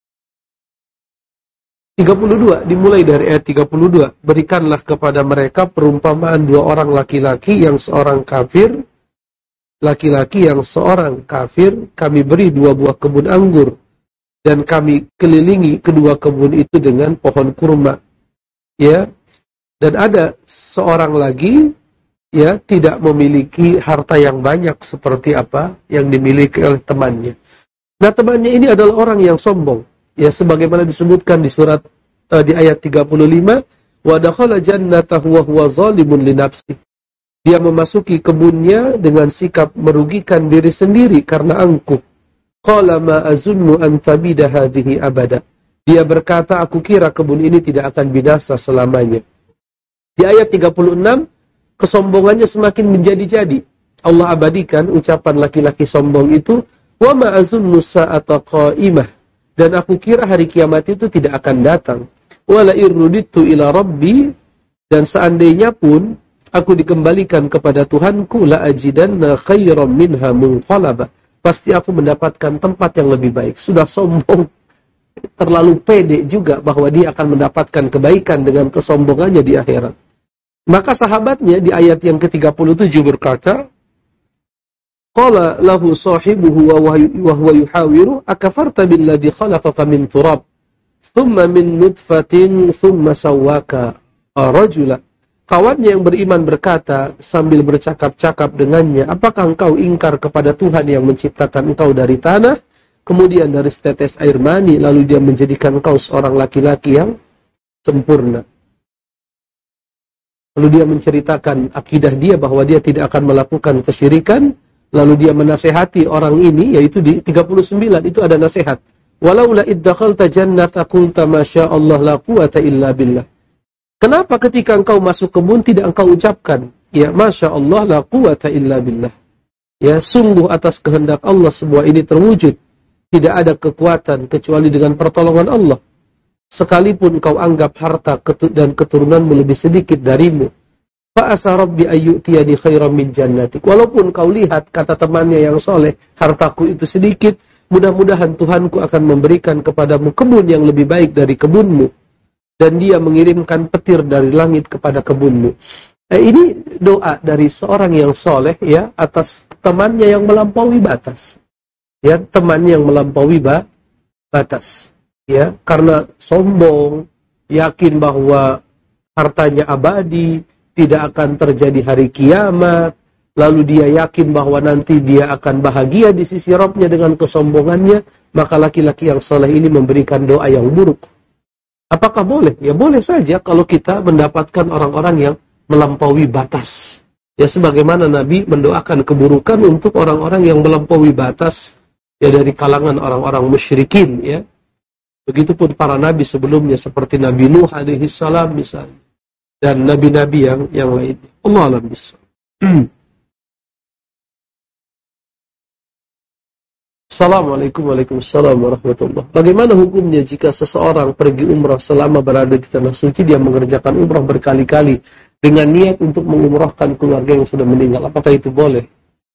tiga puluh dua, dimulai dari ayat tiga puluh dua. Berikanlah kepada mereka perumpamaan dua orang laki-laki yang seorang kafir, laki-laki yang seorang kafir, kami beri dua buah kebun anggur, dan kami kelilingi kedua kebun itu dengan pohon kurma. Ya, dan ada seorang lagi, ya, tidak memiliki harta yang banyak seperti apa yang dimiliki oleh temannya. Nah, temannya ini adalah orang yang sombong. Ya, sebagaimana disebutkan di surat uh, di ayat tiga puluh lima, wa dakhala jannatahu wa huwa zalimun li nafsi. Dia memasuki kebunnya dengan sikap merugikan diri sendiri karena angkuh. Qala ma azunnu an tabida hadhihi abada. Dia berkata, aku kira kebun ini tidak akan binasa selamanya. Di ayat tiga puluh enam, kesombongannya semakin menjadi-jadi. Allah abadikan ucapan laki-laki sombong itu, wa ma azunnu sa'ata qa'imah, dan aku kira hari kiamat itu tidak akan datang. Wala irruditu ila rabbi, dan seandainya pun aku dikembalikan kepada Tuhanku, la ajidanna khairam minha munqalaba, pasti aku mendapatkan tempat yang lebih baik. Sudah sombong, terlalu pede juga bahwa dia akan mendapatkan kebaikan dengan kesombongannya di akhirat. Maka sahabatnya di ayat yang ke tiga puluh tujuh berkata, qala lahu sahibuhu wa huwa yuhawiru akafarta billadhi khalaqaka min turab thumma min nutfatin thumma sawwaka rajula. Kawannya yang beriman berkata sambil bercakap-cakap dengannya, apakah engkau ingkar kepada Tuhan yang menciptakan engkau dari tanah, kemudian dari setetes air mani, lalu dia menjadikan engkau seorang laki-laki yang sempurna. Lalu dia menceritakan akidah dia bahwa dia tidak akan melakukan kesyirikan. Lalu dia menasehati orang ini, yaitu di tiga puluh sembilan itu ada nasihat. Walaula iddakhalta jannata qulta masya Allah la quwata illa billah. Kenapa ketika engkau masuk kebun tidak engkau ucapkan, ya masya Allah la quwata illa billah. Ya, sungguh atas kehendak Allah sebuah ini terwujud. Tidak ada kekuatan kecuali dengan pertolongan Allah. Sekalipun kau anggap harta dan keturunanmu lebih sedikit darimu, fa asa rabbi ayyutiyani khairam min jannatik. Walaupun kau lihat, kata temannya yang soleh, hartaku itu sedikit, mudah-mudahan Tuhanku akan memberikan kepadamu kebun yang lebih baik dari kebunmu, dan dia mengirimkan petir dari langit kepada kebunmu. Eh, ini doa dari seorang yang soleh, ya, atas temannya yang melampaui batas. Ya, temannya yang melampaui ba batas. Ya, karena sombong, yakin bahwa hartanya abadi, tidak akan terjadi hari kiamat, lalu dia yakin bahwa nanti dia akan bahagia di sisi Rabbnya dengan kesombongannya, maka laki-laki yang soleh ini memberikan doa yang buruk. Apakah boleh? Ya boleh saja kalau kita mendapatkan orang-orang yang melampaui batas. Ya sebagaimana Nabi mendoakan keburukan untuk orang-orang yang melampaui batas, ya dari kalangan orang-orang musyrikin, ya. Begitupun para nabi sebelumnya seperti Nabi Nuh alaihi salam misalnya, dan nabi-nabi yang yang lainnya. Allah alam bisawab. Assalamualaikum warahmatullahi wabarakatuh. Bagaimana hukumnya jika seseorang pergi umrah selama berada di tanah suci, dia mengerjakan umrah berkali-kali dengan niat untuk mengumrahkan keluarga yang sudah meninggal? Apakah itu boleh?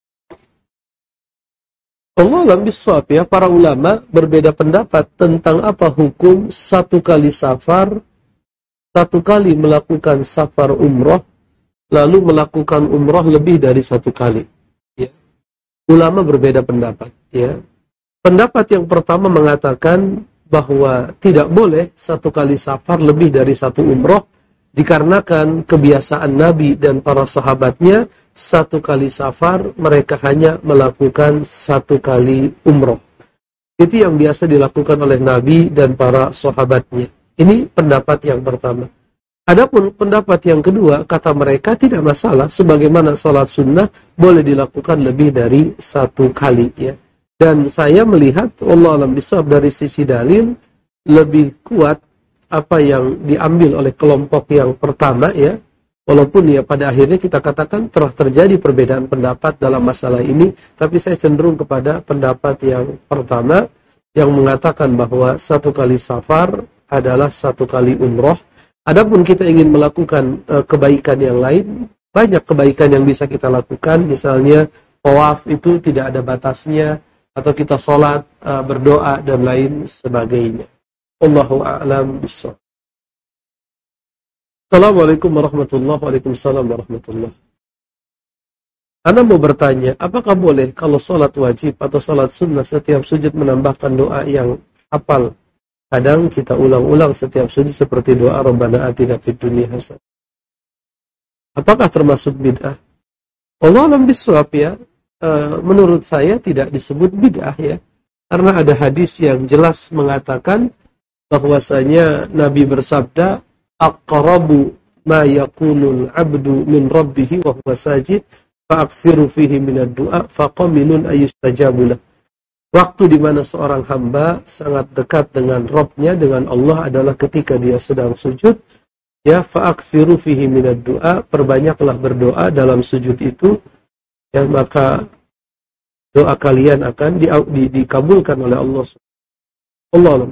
Allah alam bisawab, ya. Para ulama berbeda pendapat tentang apa hukum satu kali safar, satu kali melakukan safar umrah, lalu melakukan umrah lebih dari satu kali. Ya. Ulama berbeda pendapat. Ya. Pendapat yang pertama mengatakan bahwa tidak boleh satu kali safar lebih dari satu umrah, dikarenakan kebiasaan Nabi dan para sahabatnya, satu kali safar mereka hanya melakukan satu kali umrah. Itu yang biasa dilakukan oleh Nabi dan para sahabatnya. Ini pendapat yang pertama. Adapun pendapat yang kedua, kata mereka tidak masalah, sebagaimana sholat sunnah boleh dilakukan lebih dari satu kali. Ya. Dan saya melihat, Allah alam bisawab, dari sisi dalil lebih kuat apa yang diambil oleh kelompok yang pertama, ya. Walaupun ya pada akhirnya kita katakan telah terjadi perbedaan pendapat dalam masalah ini, tapi saya cenderung kepada pendapat yang pertama yang mengatakan bahwa satu kali safar adalah satu kali umroh. Adapun kita ingin melakukan e, kebaikan yang lain, banyak kebaikan yang bisa kita lakukan, misalnya tawaf itu tidak ada batasnya, atau kita sholat, e, berdoa dan lain sebagainya. Allahu a'lam bishawab. Assalamualaikum warahmatullahi wabarakatuh. Warahmatullahi. Anda mau bertanya, apakah boleh kalau sholat wajib atau sholat sunnah setiap sujud menambahkan doa yang hafal? Kadang kita ulang-ulang setiap sujud seperti doa Rabbana atina fid dunya hasanah. Apakah termasuk bid'ah? Allah a'lam bishawab, ya. E, menurut saya tidak disebut bid'ah, ya. Karena ada hadis yang jelas mengatakan bahwasanya Nabi bersabda, aqrabu ma yakunul abdu min rabbih wa huwa sajid fa'akthiru fihi minad du'a faqaminun ayustajabu lah. Waktu di mana seorang hamba sangat dekat dengan Rabb-nya, dengan Allah, adalah ketika dia sedang sujud, Ya, fa'akthiru fihi minad du'a, perbanyaklah berdoa dalam sujud itu, ya, maka doa kalian akan di, di, dikabulkan oleh Allah. Allah alam.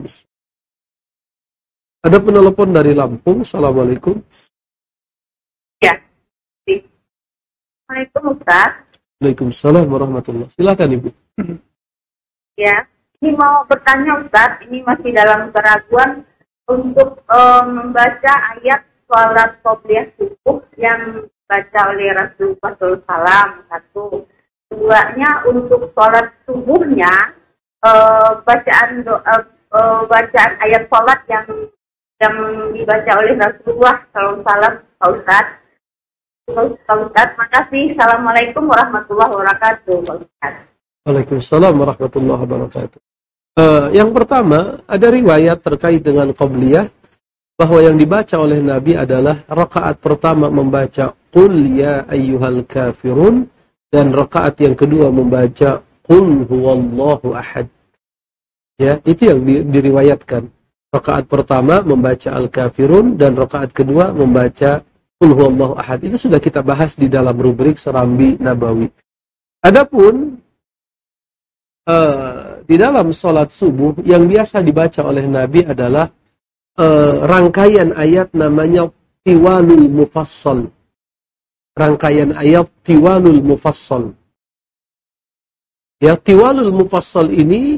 Ada penelpon dari Lampung. Assalamualaikum. Ya. Assalamualaikum Ustaz. Waalaikumsalam warahmatullahi wabarakatuh. Silakan Ibu. Ya, ini mau bertanya Ustaz, ini masih dalam keraguan untuk um, membaca ayat sholat qobliyah subuh yang dibaca oleh Rasulullah shallallahu alaihi wasallam, satu. Keduanya untuk sholat subuhnya, uh, bacaan doa, uh, bacaan ayat sholat yang yang dibaca oleh Rasulullah shallallahu alaihi wasallam, Pak Ustaz. Pak Ustaz, makasih. Assalamualaikum warahmatullahi wabarakatuh, Pak Ustaz. Waalaikumsalam warahmatullahi wabarakatuh. Uh, yang pertama, ada riwayat terkait dengan qobliyah bahwa yang dibaca oleh Nabi adalah rakaat pertama membaca Qul ya ayyuhal kafirun, dan rakaat yang kedua membaca Qul huwallahu ahad. Ya, itu yang di, diriwayatkan. Rakaat pertama membaca Al-Kafirun dan rakaat kedua membaca Qul huwallahu ahad. Itu sudah kita bahas di dalam rubrik Serambi Nabawi. Adapun uh, di dalam salat subuh yang biasa dibaca oleh Nabi adalah Uh, rangkaian ayat namanya Tiwalul Mufassal. Rangkaian ayat Tiwalul Mufassal. Ya, Tiwalul Mufassal ini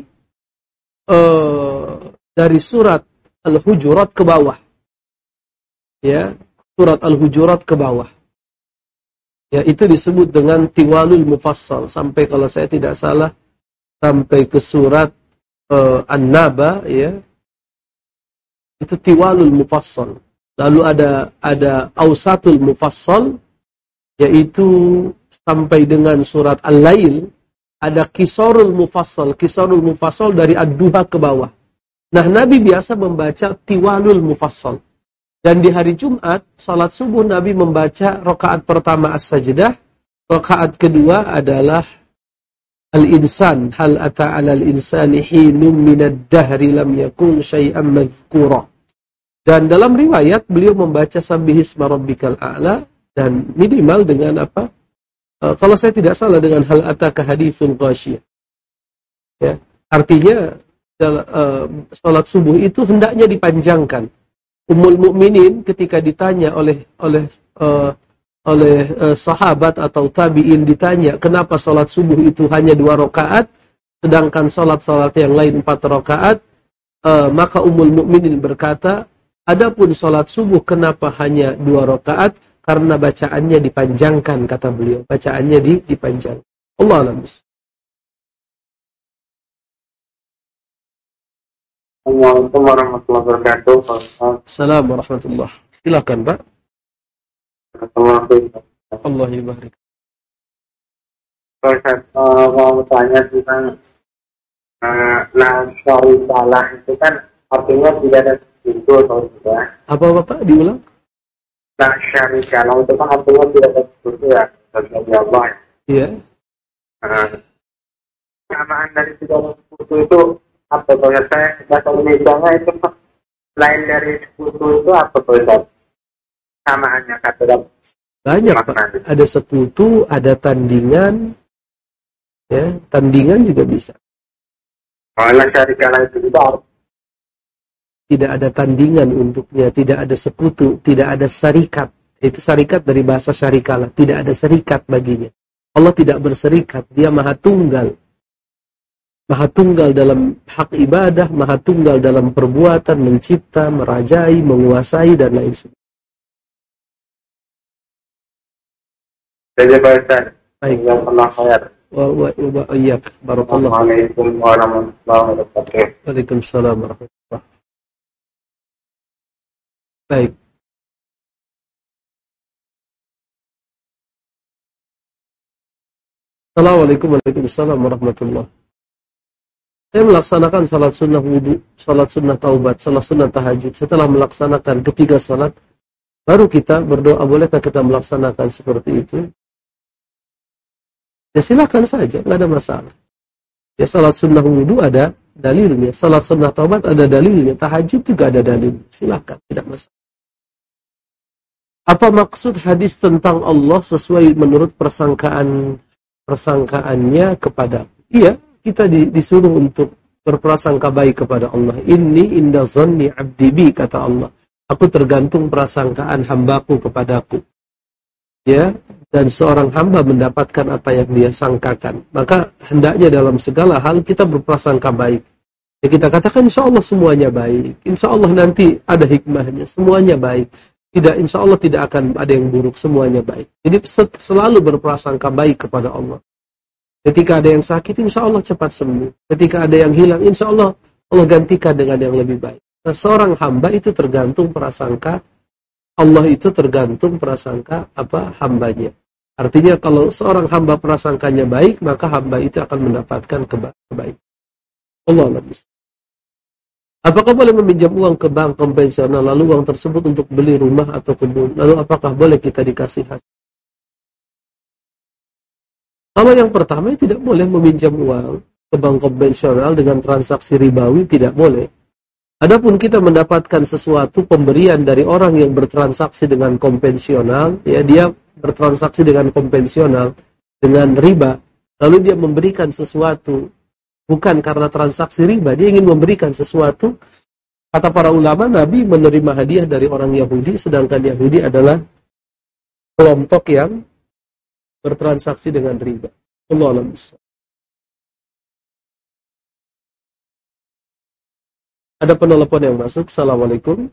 uh, dari surat Al-Hujurat ke bawah. Ya, surat Al-Hujurat ke bawah. Ya, itu disebut dengan Tiwalul Mufassal sampai, kalau saya tidak salah, sampai ke surat uh, An-Naba, ya. Itu Tiwalul Mufassal. Lalu ada ada Ausatul Mufassal, yaitu sampai dengan surat Al-Lail. Ada Qisarul Mufassal. Qisarul Mufassal dari Ad-Duha ke bawah. Nah, Nabi biasa membaca Tiwalul Mufassal. Dan di hari Jumat, salat subuh Nabi membaca rakaat pertama As-Sajdah, rakaat kedua adalah Al-Insan, hal ata 'alal insani hinum minad dahri lam yakun syai'an madhkura. Dan dalam riwayat beliau membaca Sabbihisma rabbikal a'la, dan minimal dengan apa? Uh, kalau saya tidak salah dengan hal ataka haditsul ghasyiyah. Ya, artinya uh, salat subuh itu hendaknya dipanjangkan. Ummul Mukminin ketika ditanya oleh oleh uh, oleh uh, sahabat atau tabi'in, ditanya kenapa salat subuh itu hanya dua rakaat sedangkan salat-salat yang lain empat rakaat, uh, maka Ummul Mukminin berkata, adapun salat subuh kenapa hanya dua rakaat, karena bacaannya dipanjangkan, kata beliau, bacaannya di, dipanjang. Allah a'lam. Assalamualaikum warahmatullahi wabarakatuh. Assalamualaikum warahmatullahi wabarakatuh. Silakan, Pak. Allah yubarik. Saya uh, mau bertanya tentang uh, la syarikalah itu kan artinya tidak ada sekutu atau tidak? Apa Bapak diulang? La syarikalah itu kan artinya tidak ada sekutu ya, bagi Allah. Iya. Uh, Samaan dari tidak ada sekutu itu apa? Kalau saya bahasa Indonesia-nya itu lain dari sekutu itu apa tuh? Samaannya kata banyak Pak. Ada sekutu, ada tandingan, ya, tandingan juga bisa. Kalau syarikalah itu juga tidak ada tandingan untuknya, tidak ada sekutu, tidak ada syarikat. Itu syarikat dari bahasa syarikalah, tidak ada serikat baginya. Allah tidak berserikat, dia maha tunggal. Maha tunggal dalam hak ibadah, maha tunggal dalam perbuatan, mencipta, merajai, menguasai, dan lain sebagainya. Jadi Pak, baik. Yang pernah saya. Wa wa wa iyyak. Barakallahu. Assalamualaikum warahmatullahi wabarakatuh. Waalaikumsalam warahmatullahi wabarakatuh. Baik. Assalamualaikum warahmatullahi wabarakatuh. Saya melaksanakan salat sunnah wudu, salat sunnah taubat, salat sunnah tahajud. Setelah melaksanakan ketiga salat, baru kita berdoa. Bolehkah kita melaksanakan seperti itu? Ya silakan saja, nggak ada masalah. Ya salat sunnah wudu ada dalilnya, salat sunnah taubat ada dalilnya, tahajud juga ada dalilnya. Silakan, tidak masalah. Apa maksud hadis tentang Allah sesuai menurut persangkaan persangkaannya kepada? Iya, kita di, disuruh untuk berprasangka baik kepada Allah. Inni inda zanni abdi bi, kata Allah. Aku tergantung prasangkaan hambaku kepadaku. Ya, dan seorang hamba mendapatkan apa yang dia sangkakan. Maka hendaknya dalam segala hal kita berprasangka baik. Ya, kita katakan insya Allah semuanya baik. Insya Allah nanti ada hikmahnya. Semuanya baik. Tidak, insya Allah tidak akan ada yang buruk. Semuanya baik. Jadi selalu berprasangka baik kepada Allah. Ketika ada yang sakit, insya Allah cepat sembuh. Ketika ada yang hilang, insya Allah Allah gantikan dengan yang lebih baik. Nah, seorang hamba itu tergantung prasangka. Allah itu tergantung prasangka apa hambanya. Artinya kalau seorang hamba prasangkanya baik, maka hamba itu akan mendapatkan keba kebaikan. Allah lebih. Apakah boleh meminjam uang ke bank konvensional lalu uang tersebut untuk beli rumah atau kebun? Lalu apakah boleh kita dikasih hasil? Kalau yang pertama, tidak boleh meminjam uang ke bank konvensional dengan transaksi ribawi, tidak boleh. Adapun kita mendapatkan sesuatu pemberian dari orang yang bertransaksi dengan konvensional, ya dia bertransaksi dengan konvensional dengan riba, lalu dia memberikan sesuatu bukan karena transaksi riba, dia ingin memberikan sesuatu. Kata para ulama, Nabi menerima hadiah dari orang Yahudi, sedangkan Yahudi adalah kelompok yang bertransaksi dengan riba. Allah alam. Ada penelepon yang masuk. Assalamualaikum.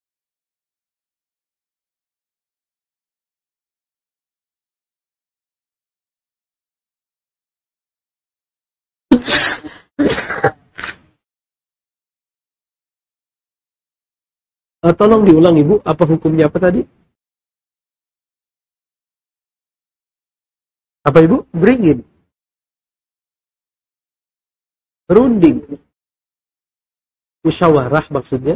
Uh, tolong diulang Ibu, apa hukumnya apa tadi? Apa Ibu? Beringin. Berunding. Musyawarah maksudnya.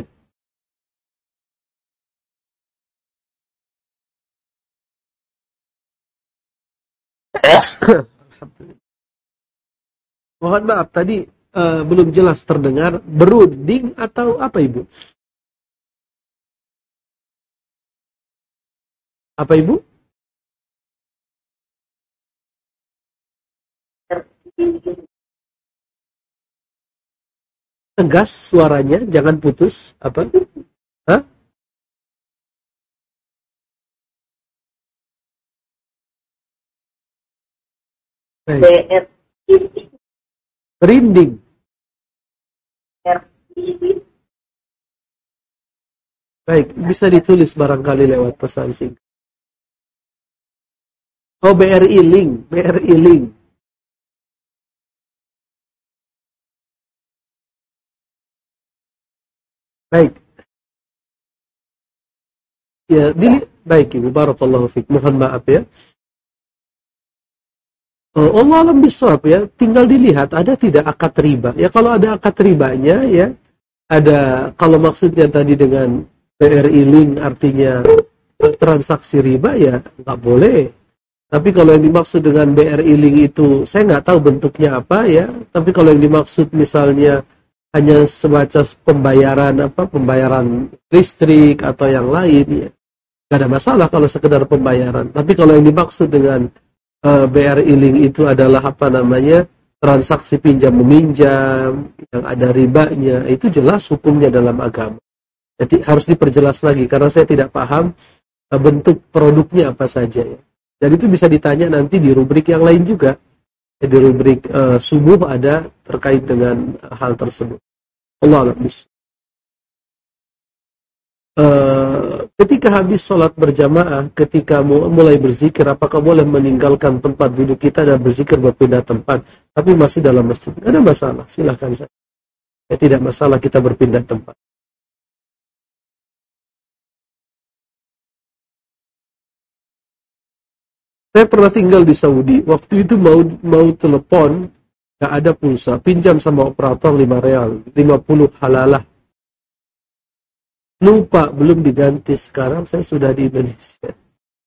Alhamdulillah. Mohon maaf tadi uh, belum jelas terdengar. Berunding atau apa Ibu? Apa Ibu? Tegas suaranya, jangan putus. Apa? Hah? Baik. Berinding. Baik, bisa ditulis barangkali lewat pesan singkat. Oh, B R I link, B R I link. Baik. Ya, dili baik Ibu, barakallahu fiik. Mohon maaf ya. Oh, Allah alam bisawab ya, tinggal dilihat ada tidak akad riba. Ya kalau ada akad ribanya ya, ada kalau maksudnya tadi dengan B R I link artinya transaksi riba ya nggak boleh. Tapi kalau yang dimaksud dengan B R I link itu, saya nggak tahu bentuknya apa ya. Tapi kalau yang dimaksud misalnya hanya semacam pembayaran apa, pembayaran listrik atau yang lain, ya nggak ada masalah kalau sekedar pembayaran. Tapi kalau yang dimaksud dengan uh, B R I link itu adalah apa namanya, transaksi pinjam meminjam yang ada ribanya, itu jelas hukumnya dalam agama. Jadi harus diperjelas lagi karena saya tidak paham uh, bentuk produknya apa saja ya. Dan itu bisa ditanya nanti di rubrik yang lain juga. Di rubrik uh, subuh ada terkait dengan hal tersebut. Allah a'lam. Uh, ketika habis sholat berjamaah, ketika mulai berzikir, apakah boleh meninggalkan tempat duduk kita dan berzikir berpindah tempat, tapi masih dalam masjid? Tidak ada masalah, silahkan saja. Ya, tidak masalah kita berpindah tempat. Saya pernah tinggal di Saudi. Waktu itu mau mau telepon, nggak ada pulsa. Pinjam sama operator lima real, lima puluh halalah. Lupa belum diganti. Sekarang saya sudah di Indonesia.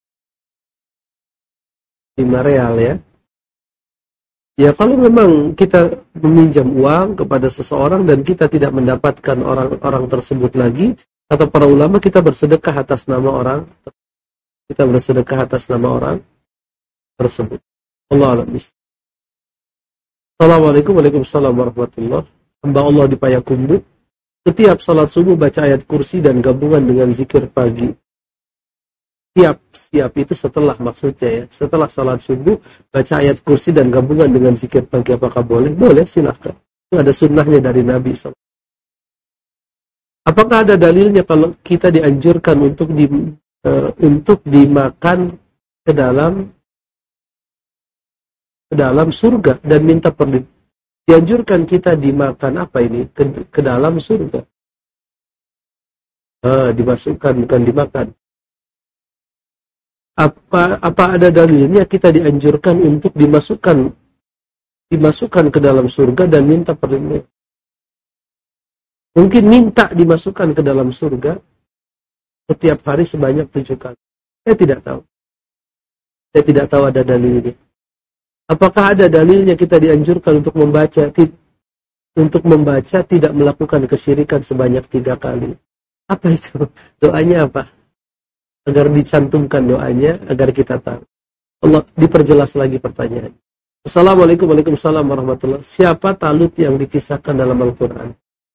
lima real ya. Ya kalau memang kita meminjam uang kepada seseorang dan kita tidak mendapatkan orang-orang tersebut lagi, kata para ulama kita bersedekah atas nama orang. kita bersedekah atas nama orang tersebut. Allah a'lam. Assalamualaikum Waalaikumsalam warahmatullahi wabarakatuh. Hamba Allah di Payakumbuh, setiap salat subuh baca ayat kursi dan gabungan dengan zikir pagi. Siap, siap itu setelah maksudnya ya. Setelah salat subuh baca ayat kursi dan gabungan dengan zikir pagi, apakah boleh? Boleh, silahkan. Itu ada sunnahnya dari Nabi shallallahu alaihi wasallam. Apakah ada dalilnya kalau kita dianjurkan untuk di, uh, untuk dimakan ke dalam ke dalam surga dan minta perlindungan? Dianjurkan kita dimakan apa ini? Ke, ke dalam surga. Ah, dimasukkan bukan dimakan. Apa apa ada dalilnya kita dianjurkan untuk dimasukkan dimasukkan ke dalam surga dan minta perlindungan? Mungkin minta dimasukkan ke dalam surga setiap hari sebanyak tujuh kali. Saya tidak tahu. Saya tidak tahu ada dalilnya. Apakah ada dalilnya kita dianjurkan untuk membaca untuk membaca tidak melakukan kesyirikan sebanyak tiga kali? Apa itu? Doanya apa? Agar dicantumkan doanya, agar kita tahu. Allah diperjelas lagi pertanyaan. Assalamualaikum Waalaikumsalam warahmatullahi wabarakatuh. Siapa Talut yang dikisahkan dalam Al-Quran?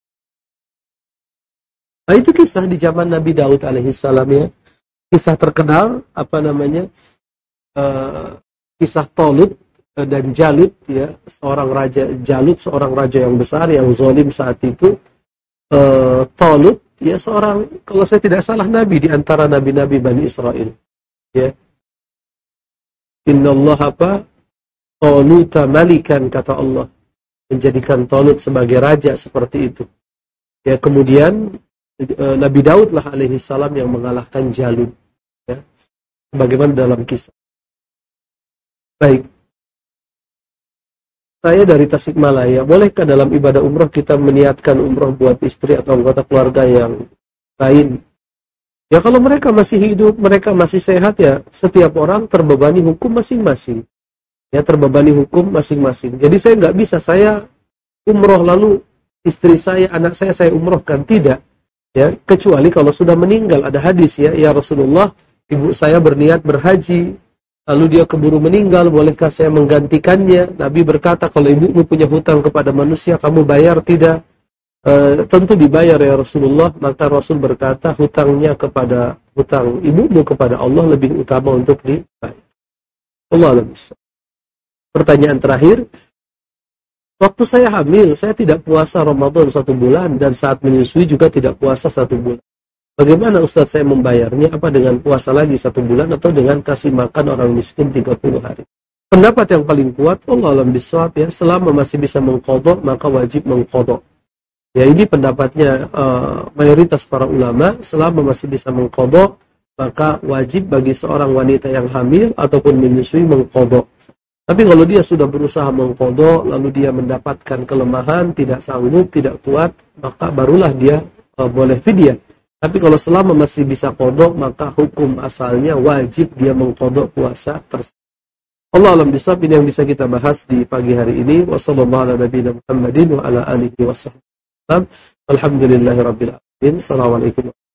Nah, itu kisah di zaman Nabi Daud alaihissalam ya. Kisah terkenal, apa namanya, uh, kisah Talut dan Jalut ya. Seorang raja, Jalut seorang raja yang besar, yang zalim saat itu. Uh, Talut ya seorang, kalau saya tidak salah, nabi di antara nabi-nabi Bani Israel. Ya. Innallaha apa? Taluta malikan, kata Allah. Menjadikan Talut sebagai raja seperti itu. Ya, kemudian e, Nabi Daud lah alaihi salam yang mengalahkan Jalut. Ya. Sebagaimana dalam kisah. Baik. Saya dari Tasikmalaya, bolehkah dalam ibadah umroh kita meniatkan umroh buat istri atau anggota keluarga yang lain? Ya kalau mereka masih hidup, mereka masih sehat ya, setiap orang terbebani hukum masing-masing. Ya terbebani hukum masing-masing. Jadi saya nggak bisa, saya umroh lalu istri saya, anak saya saya umrohkan, tidak. Ya kecuali kalau sudah meninggal, ada hadis ya, ya Rasulullah, ibu saya berniat berhaji. Lalu dia keburu meninggal, bolehkah saya menggantikannya? Nabi berkata, kalau ibumu punya hutang kepada manusia, kamu bayar tidak? E, tentu dibayar ya Rasulullah. Maka Rasul berkata, hutangnya kepada hutang ibumu kepada Allah lebih utama untuk dibayar. Allah lebih. Pertanyaan terakhir, waktu saya hamil, saya tidak puasa Ramadan satu bulan, dan saat menyusui juga tidak puasa satu bulan. Bagaimana Ustaz saya membayarnya? Apa dengan puasa lagi satu bulan atau dengan kasih makan orang miskin tiga puluh hari? Pendapat yang paling kuat, Allah alam bisawab ya, selama masih bisa mengqadha maka wajib mengqadha. Ya ini pendapatnya uh, mayoritas para ulama, selama masih bisa mengqadha maka wajib bagi seorang wanita yang hamil ataupun menyusui mengqadha. Tapi kalau dia sudah berusaha mengqadha lalu dia mendapatkan kelemahan, tidak sanggup, tidak kuat, maka barulah dia uh, boleh fidyah. Tapi kalau selama masih bisa qadha, maka hukum asalnya wajib dia mengqadha puasa tersebut. Allah alam bisawab, ini yang bisa kita bahas di pagi hari ini. Wassallallahu ala nabiyina Muhammadin wa ala alihi wa sahbihi. Alhamdulillahirabbil alamin. Assalamualaikum.